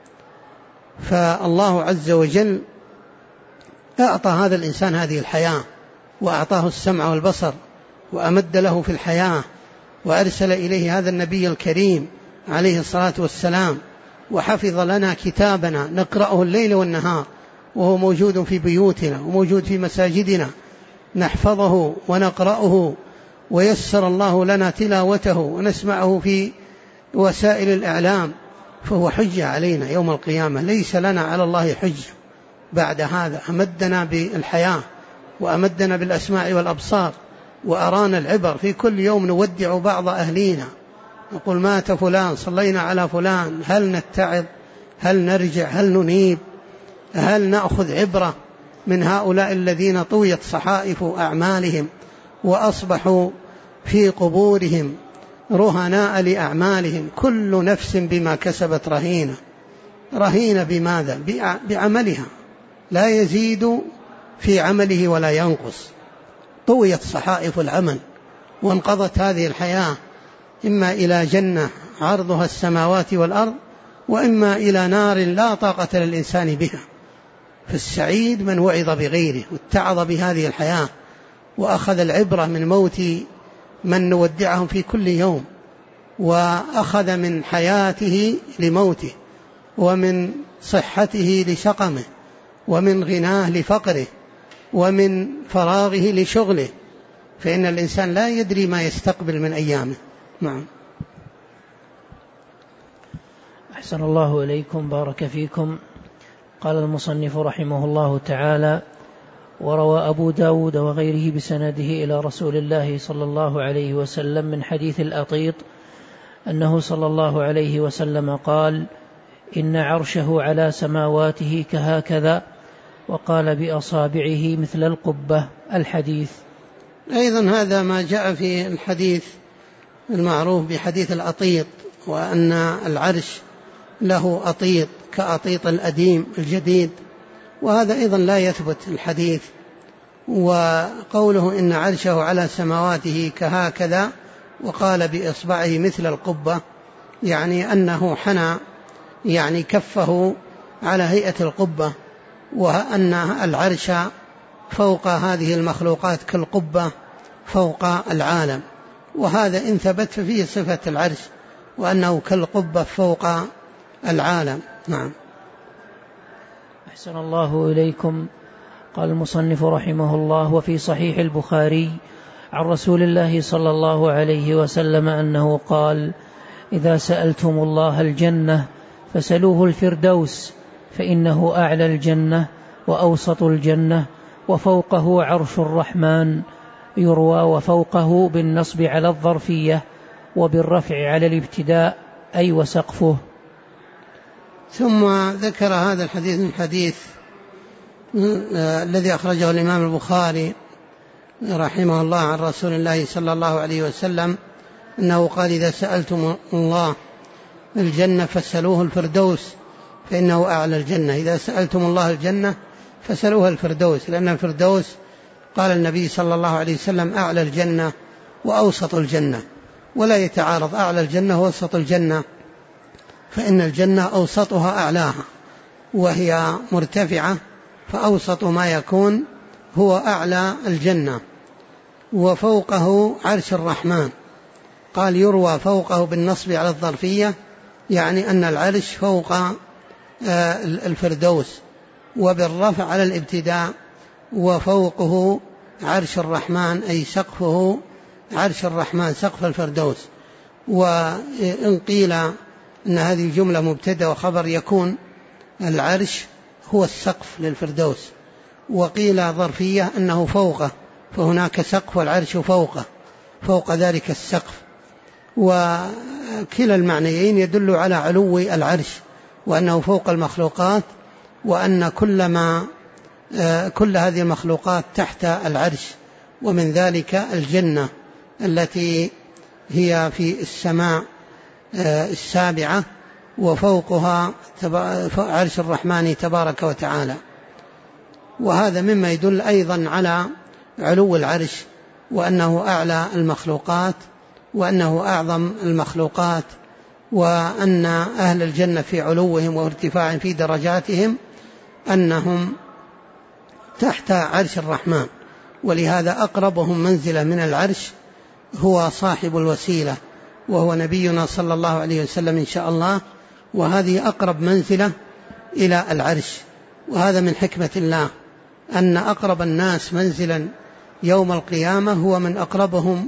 فالله عز وجل أعطى هذا الإنسان هذه الحياة، وأعطاه السمع والبصر، وأمد له في الحياة، وأرسل إليه هذا النبي الكريم عليه الصلاة والسلام، وحفظ لنا كتابنا نقرأه الليل والنهار، وهو موجود في بيوتنا وموجود في مساجدنا، نحفظه ونقرأه ويسر الله لنا تلاوته ونسمعه في وسائل الإعلام، فهو حجة علينا يوم القيامة، ليس لنا على الله حجة بعد هذا. أمدنا بالحياة وأمدنا بالأسماع والأبصار وأرانا العبر، في كل يوم نودع بعض أهلينا، نقول مات فلان، صلينا على فلان، هل نتعظ؟ هل نرجع؟ هل ننيب؟ هل نأخذ عبرة من هؤلاء الذين طويت صحائف أعمالهم وأصبحوا في قبورهم رهناء لأعمالهم؟ كل نفس بما كسبت رهينة. رهينة بماذا؟ بعملها، لا يزيد في عمله ولا ينقص. طويت صحائف العمل وانقضت هذه الحياة، إما إلى جنة عرضها السماوات والأرض، وإما إلى نار لا طاقة للإنسان بها. فالسعيد من وعظ بغيره واتعظ بهذه الحياة وأخذ العبرة من موت من نودعهم في كل يوم، وأخذ من حياته لموته، ومن صحته لسقمه، ومن غناه لفقره، ومن فراغه لشغله، فإن الإنسان لا يدري ما يستقبل من أيامه. نعم.
أحسن الله إليكم، بارك فيكم. قال المصنف رحمه الله تعالى: وروى أبو داود وغيره بسنده إلى رسول الله صلى الله عليه وسلم من حديث الأطيط أنه صلى الله عليه وسلم قال: إن عرشه على سماواته كهكذا، وقال بأصابعه مثل القبة. الحديث.
أيضا هذا ما جاء في الحديث المعروف بحديث الأطيط، وأن العرش له أطيط كأطيط الأديم الجديد، وهذا أيضا لا يثبت الحديث. وقوله إن عرشه على سماواته كهكذا وقال بإصبعه مثل القبة، يعني أنه حنى يعني كفه على هيئة القبة، وأن العرش فوق هذه المخلوقات كالقبة فوق العالم، وهذا إن ثبت فيه صفة العرش وأنه كالقبة فوق العالم. نعم.
أحسن الله إليكم. قال المصنف رحمه الله: وفي صحيح البخاري عن رسول الله صلى الله عليه وسلم أنه قال: إذا سألتم الله الجنة فسلوه الفردوس، فإنه أعلى الجنة وأوسط الجنة وفوقه عرش الرحمن. يروى وفوقه بالنصب على الظرفية وبالرفع على الابتداء، أي وسقفه.
ثم ذكر هذا الحديث من حديث الذي أخرجه الإمام البخاري رحمه الله عن رسول الله صلى الله عليه وسلم أنه قال: إذا سألتم الله الجنة فسألوه الفردوس، فإنه أعلى الجنة. إذا سألتم الله الجنة فسألوه الفردوس، لأن الفردوس قال النبي صلى الله عليه وسلم أعلى الجنة وأوسط الجنة، ولا يتعارض أعلى الجنة وأوسط الجنة، فإن الجنة أوسطها أعلاها، وهي مرتفعة، فأوسط ما يكون هو أعلى الجنة. وفوقه عرش الرحمن. قال: يروى فوقه بالنصب على الظرفية، يعني أن العرش فوق الفردوس، وبالرفع على الابتداء، وفوقه عرش الرحمن، أي سقفه عرش الرحمن سقف الفردوس. وإن قيل أن هذه الجملة مبتدأ وخبر، يكون العرش هو السقف للفردوس، وقيل ظرفية أنه فوقه، فهناك سقف والعرش فوقه، فوق ذلك السقف. وكلا المعنيين يدل على علو العرش، وأنه فوق المخلوقات، وأن كل هذه المخلوقات تحت العرش، ومن ذلك الجنة التي هي في السماء السابعة، وفوقها عرش الرحمن تبارك وتعالى. وهذا مما يدل أيضا على علو العرش، وأنه أعلى المخلوقات، وأنه أعظم المخلوقات، وأن أهل الجنة في علوهم وارتفاع في درجاتهم أنهم تحت عرش الرحمن. ولهذا أقربهم منزلة من العرش هو صاحب الوسيلة، وهو نبينا صلى الله عليه وسلم إن شاء الله، وهذه أقرب منزلة إلى العرش. وهذا من حكمة الله أن أقرب الناس منزلا يوم القيامة هو من أقربهم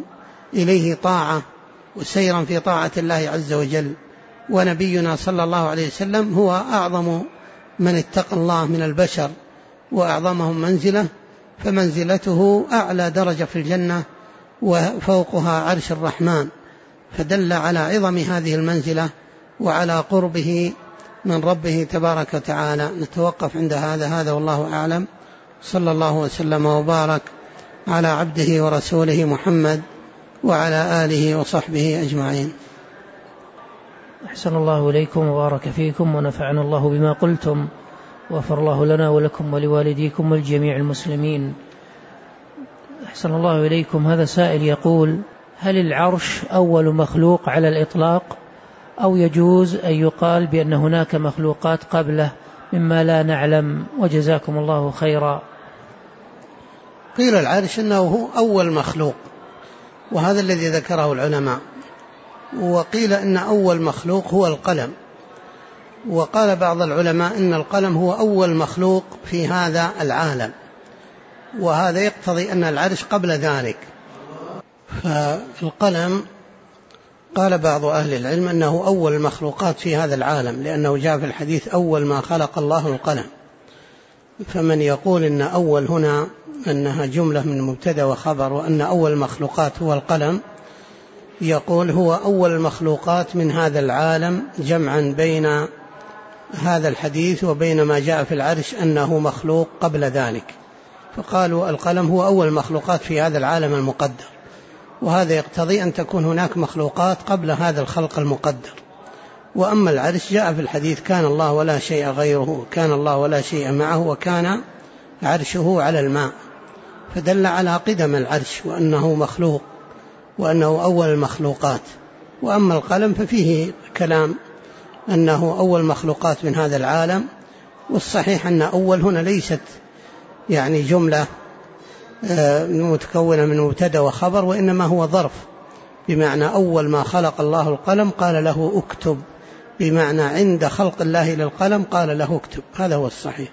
إليه طاعة وسيرا في طاعة الله عز وجل. ونبينا صلى الله عليه وسلم هو أعظم من اتقى الله من البشر وأعظمهم منزلة، فمنزلته أعلى درجة في الجنة وفوقها عرش الرحمن، فدل على عظم هذه المنزلة وعلى قربه من ربه تبارك وتعالى. نتوقف عند هذا والله أعلم. صلى الله وسلم وبارك على عبده ورسوله محمد وعلى آله وصحبه أجمعين.
أحسن الله إليكم وبارك فيكم ونفعنا الله بما قلتم، وغفر الله لنا ولكم ولوالديكم والجميع المسلمين. أحسن الله إليكم. هذا سائل يقول: هل العرش أول مخلوق على الإطلاق، أو يجوز أن يقال بأن هناك مخلوقات قبله مما لا نعلم؟ وجزاكم الله خيرا.
قيل العرش أنه هو أول مخلوق، وهذا الذي ذكره العلماء. وقيل أن أول مخلوق هو القلم، وقال بعض العلماء إن القلم هو أول مخلوق في هذا العالم، وهذا يقتضي أن العرش قبل ذلك. فالقلم قال بعض أهل العلم أنه أول المخلوقات في هذا العالم، لأنه جاء في الحديث: أول ما خلق الله القلم. فمن يقول إن أول هنا أنها جملة من مبتدأ وخبر، وأن أول المخلوقات هو القلم، يقول هو أول المخلوقات من هذا العالم، جمعا بين هذا الحديث وبين ما جاء في العرش أنه مخلوق قبل ذلك. فقالوا القلم هو أول المخلوقات في هذا العالم المقدر، وهذا يقتضي أن تكون هناك مخلوقات قبل هذا الخلق المقدر. وأما العرش جاء في الحديث: كان الله ولا شيء غيره، كان الله ولا شيء معه، وكان عرشه على الماء، فدل على قدم العرش وأنه مخلوق وأنه أول المخلوقات. وأما القلم ففيه كلام أنه أول مخلوقات من هذا العالم، والصحيح أن أول هنا ليست يعني جملة متكونة من مبتدأ وخبر، وإنما هو ظرف، بمعنى أول ما خلق الله القلم قال له اكتب، بمعنى عند خلق الله للقلم قال له اكتب. هذا هو الصحيح.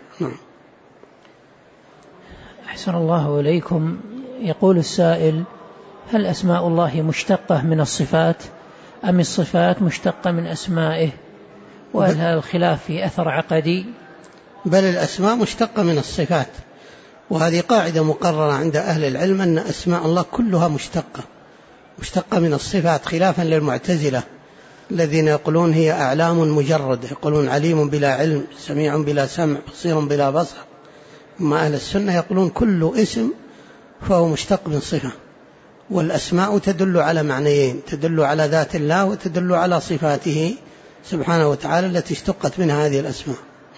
أحسن الله إليكم. يقول السائل: هل أسماء الله مشتقة من الصفات، أم الصفات مشتقة من أسمائه؟ وهل هذا الخلاف في أثر عقدي؟
بل الأسماء مشتقة من الصفات، وهذه قاعدة مقررة عند أهل العلم أن أسماء الله كلها مشتقة من الصفات، خلافا للمعتزلة الذين يقولون هي أعلام مجرد، يقولون عليم بلا علم، سميع بلا سمع، بصير بلا بصر. أما أهل السنة يقولون كل اسم فهو مشتق من صفة. والأسماء تدل على معنيين: تدل على ذات الله، وتدل على صفاته سبحانه وتعالى التي اشتقت منها هذه الأسماء.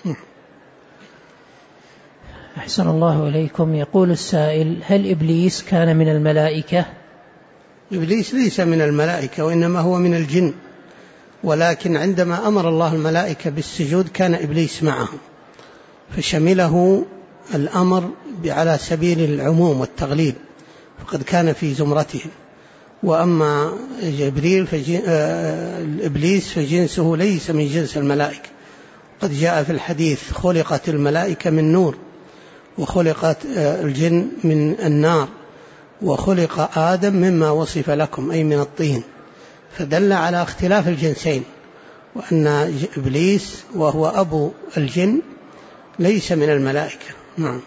أحسن الله إليكم. يقول السائل: هل إبليس كان من الملائكة؟
إبليس ليس من الملائكة، وإنما هو من الجن، ولكن عندما أمر الله الملائكة بالسجود كان إبليس معهم، فشمله الأمر على سبيل العموم والتغليب، فقد كان في زمرتهم. وأما جبريل إبليس فجنسه ليس من جنس الملائكة. قد جاء في الحديث: خلقت الملائكة من نور، وخلقت الجن من النار، وخلق آدم مما وصف لكم، أي من الطين. فدل على اختلاف الجنسين، وأن إبليس وهو أبو الجن ليس من الملائكة. نعم.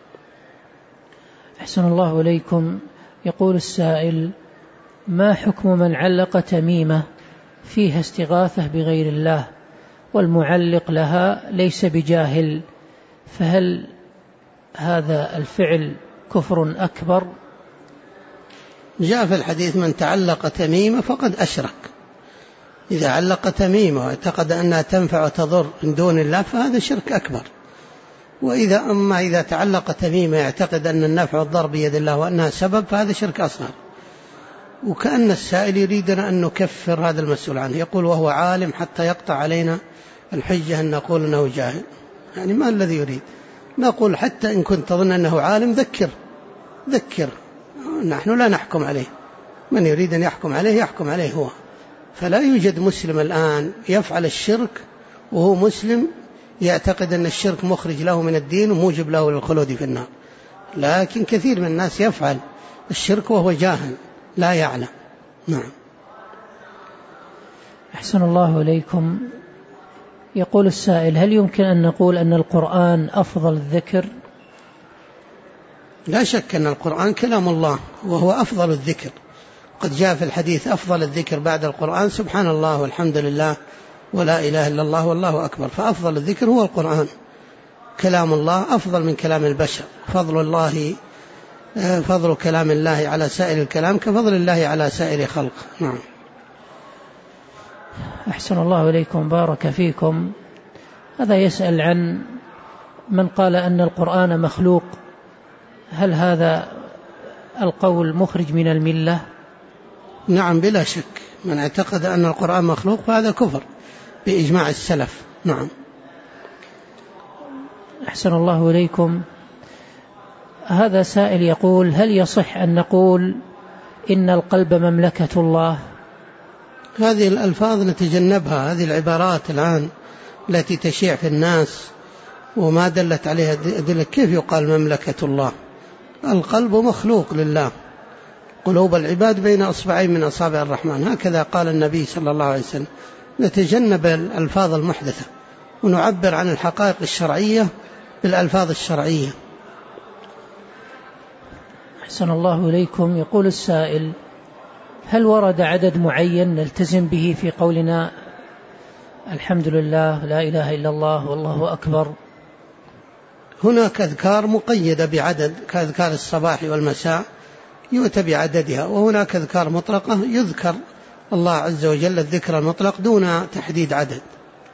أحسن الله إليكم. يقول السائل: ما حكم من علق تميمة فيها استغاثة بغير الله، والمعلق لها ليس بجاهل، فهل هذا الفعل كفر أكبر؟
جاء في الحديث: من تعلق تميمة فقد أشرك. إذا علق تميمة واعتقد أنها تنفع وتضر من دون الله فهذا شرك أكبر. إذا تعلق تميمة يعتقد أن النفع والضر بيد الله وأنها سبب فهذا شرك أصغر. وكأن السائل يريدنا أن نكفر هذا المسؤول عنه، يقول وهو عالم حتى يقطع علينا الحجة أن نقول أنه جاهل. يعني ما الذي يريد؟ نقول حتى إن كنت تظن أنه عالم ذكر، نحن لا نحكم عليه، من يريد أن يحكم عليه يحكم عليه هو. فلا يوجد مسلم الآن يفعل الشرك وهو مسلم يعتقد أن الشرك مخرج له من الدين وموجب له للخلود في النار، لكن كثير من الناس يفعل الشرك وهو جاهل لا يعلم. نعم.
أحسن الله إليكم. يقول السائل: هل يمكن أن نقول أن القرآن أفضل الذكر؟
لا شك أن القرآن كلام الله وهو أفضل الذكر. قد جاء في الحديث: أفضل الذكر بعد القرآن سبحان الله والحمد لله ولا إله إلا الله والله أكبر. فأفضل الذكر هو القرآن، كلام الله أفضل من كلام البشر. فضل كلام الله على سائر الكلام كفضل الله على سائر خلق. نعم.
أحسن الله إليكم، بارك فيكم. هذا يسأل عن من قال أن القرآن مخلوق، هل هذا القول مخرج من الملة؟
نعم بلا شك، من اعتقد أن القرآن مخلوق فهذا كفر بإجماع السلف. نعم.
أحسن الله إليكم. هذا سائل يقول: هل يصح أن نقول إن القلب مملكة الله؟
هذه الألفاظ نتجنبها، هذه العبارات الآن التي تشيع في الناس وما دلت عليها أدلة. كيف يقال مملكة الله؟ القلب مخلوق لله، قلوب العباد بين أصبعين من أصابع الرحمن، هكذا قال النبي صلى الله عليه وسلم. نتجنب الألفاظ المحدثة ونعبر عن الحقائق الشرعية بالألفاظ الشرعية.
أحسن الله إليكم. يقول السائل: هل ورد عدد معين نلتزم به في قولنا الحمد لله لا إله إلا الله والله أكبر؟
هناك أذكار مقيدة بعدد كأذكار الصباح والمساء يؤتى بعددها، وهناك أذكار مطلقة يذكر الله عز وجل الذكر المطلق دون تحديد عدد.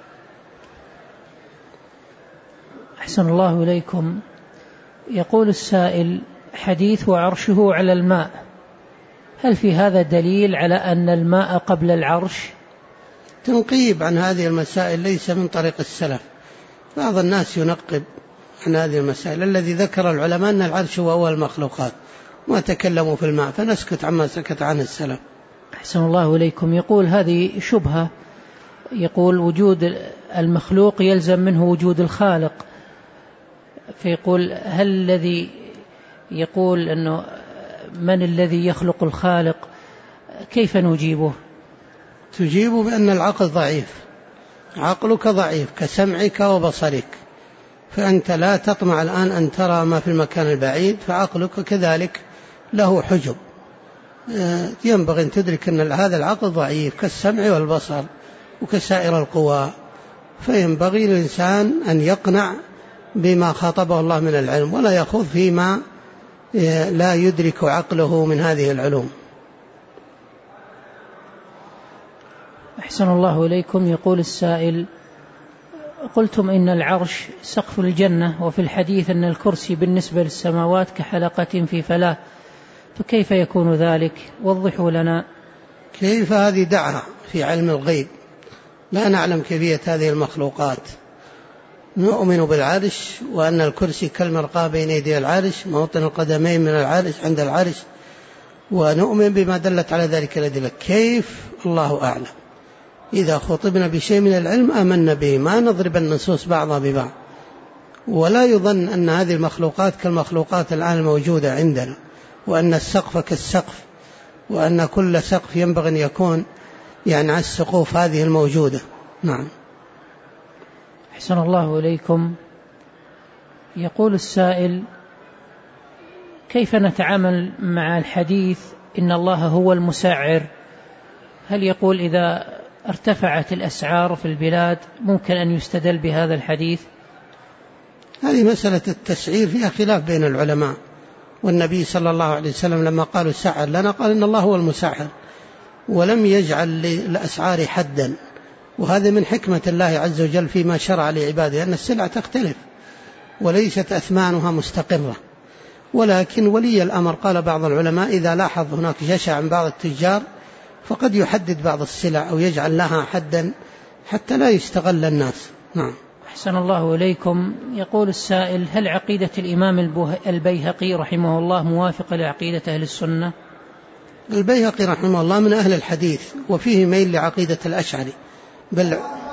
أحسن الله إليكم. يقول السائل: حديث وعرشه على الماء، هل في هذا دليل على أن الماء قبل العرش؟
تنقيب عن هذه المسائل ليس من طريق السلف. بعض الناس ينقب عن هذه المسائل. الذي ذكر العلماء أن العرش هو أول المخلوقات، ما تكلموا في الماء، فنسكت عما سكت عنه السلف.
أحسن الله إليكم. يقول: هذه شبهة، يقول وجود المخلوق يلزم منه وجود الخالق، فيقول: هل الذي يقول أنه من الذي يخلق الخالق كيف نجيبه؟
تجيب بأن العقل ضعيف، عقلك ضعيف كسمعك وبصرك، فأنت لا تطمع الآن أن ترى ما في المكان البعيد، فعقلك كذلك له حجب. ينبغي أن تدرك أن هذا العقل ضعيف كالسمع والبصر وكسائر القوى، فينبغي للإنسان أن يقنع بما خاطبه الله من العلم ولا يخوض فيما لا يدرك عقله من هذه العلوم.
أحسن الله إليكم. يقول السائل: قلتم إن العرش سقف الجنة، وفي الحديث أن الكرسي بالنسبة للسماوات كحلقة في فلاة، فكيف يكون ذلك؟ وضحوا لنا.
كيف؟ هذه دعها في علم الغيب، لا نعلم كيفية هذه المخلوقات. نؤمن بالعرش وأن الكرسي كالمرقاة بين يدي العرش، موطن القدمين من العرش عند العرش، ونؤمن بما دلت على ذلك الأدلة. كيف؟ الله أعلم. إذا خطبنا بشيء من العلم آمنا به، ما نضرب النصوص بعضها ببعض، ولا يظن أن هذه المخلوقات كالمخلوقات الآن الموجودة عندنا، وأن السقف كالسقف، وأن كل سقف ينبغي أن يكون على السقوف هذه الموجودة. نعم.
أحسن الله إليكم. يقول السائل: كيف نتعامل مع الحديث إن الله هو المسعر؟ هل يقول إذا ارتفعت الأسعار في البلاد ممكن أن يستدل بهذا الحديث؟
هذه مسألة التسعير فيها خلاف بين العلماء، والنبي صلى الله عليه وسلم لما قالوا سعر لنا قال إن الله هو المسعر، ولم يجعل للأسعار حدا، وهذا من حكمة الله عز وجل فيما شرع لعباده، أن السلع تختلف وليست أثمانها مستقرة. ولكن ولي الأمر قال بعض العلماء إذا لاحظ هناك جشع عن بعض التجار فقد يحدد بعض السلع أو يجعل لها حدا حتى لا يستغل الناس. نعم.
أحسن الله إليكم. يقول السائل: هل عقيدة الإمام البيهقي رحمه الله موافقة لعقيدة أهل السنة؟
البيهقي رحمه الله من أهل الحديث، وفيه ميل لعقيدة الأشعري، بل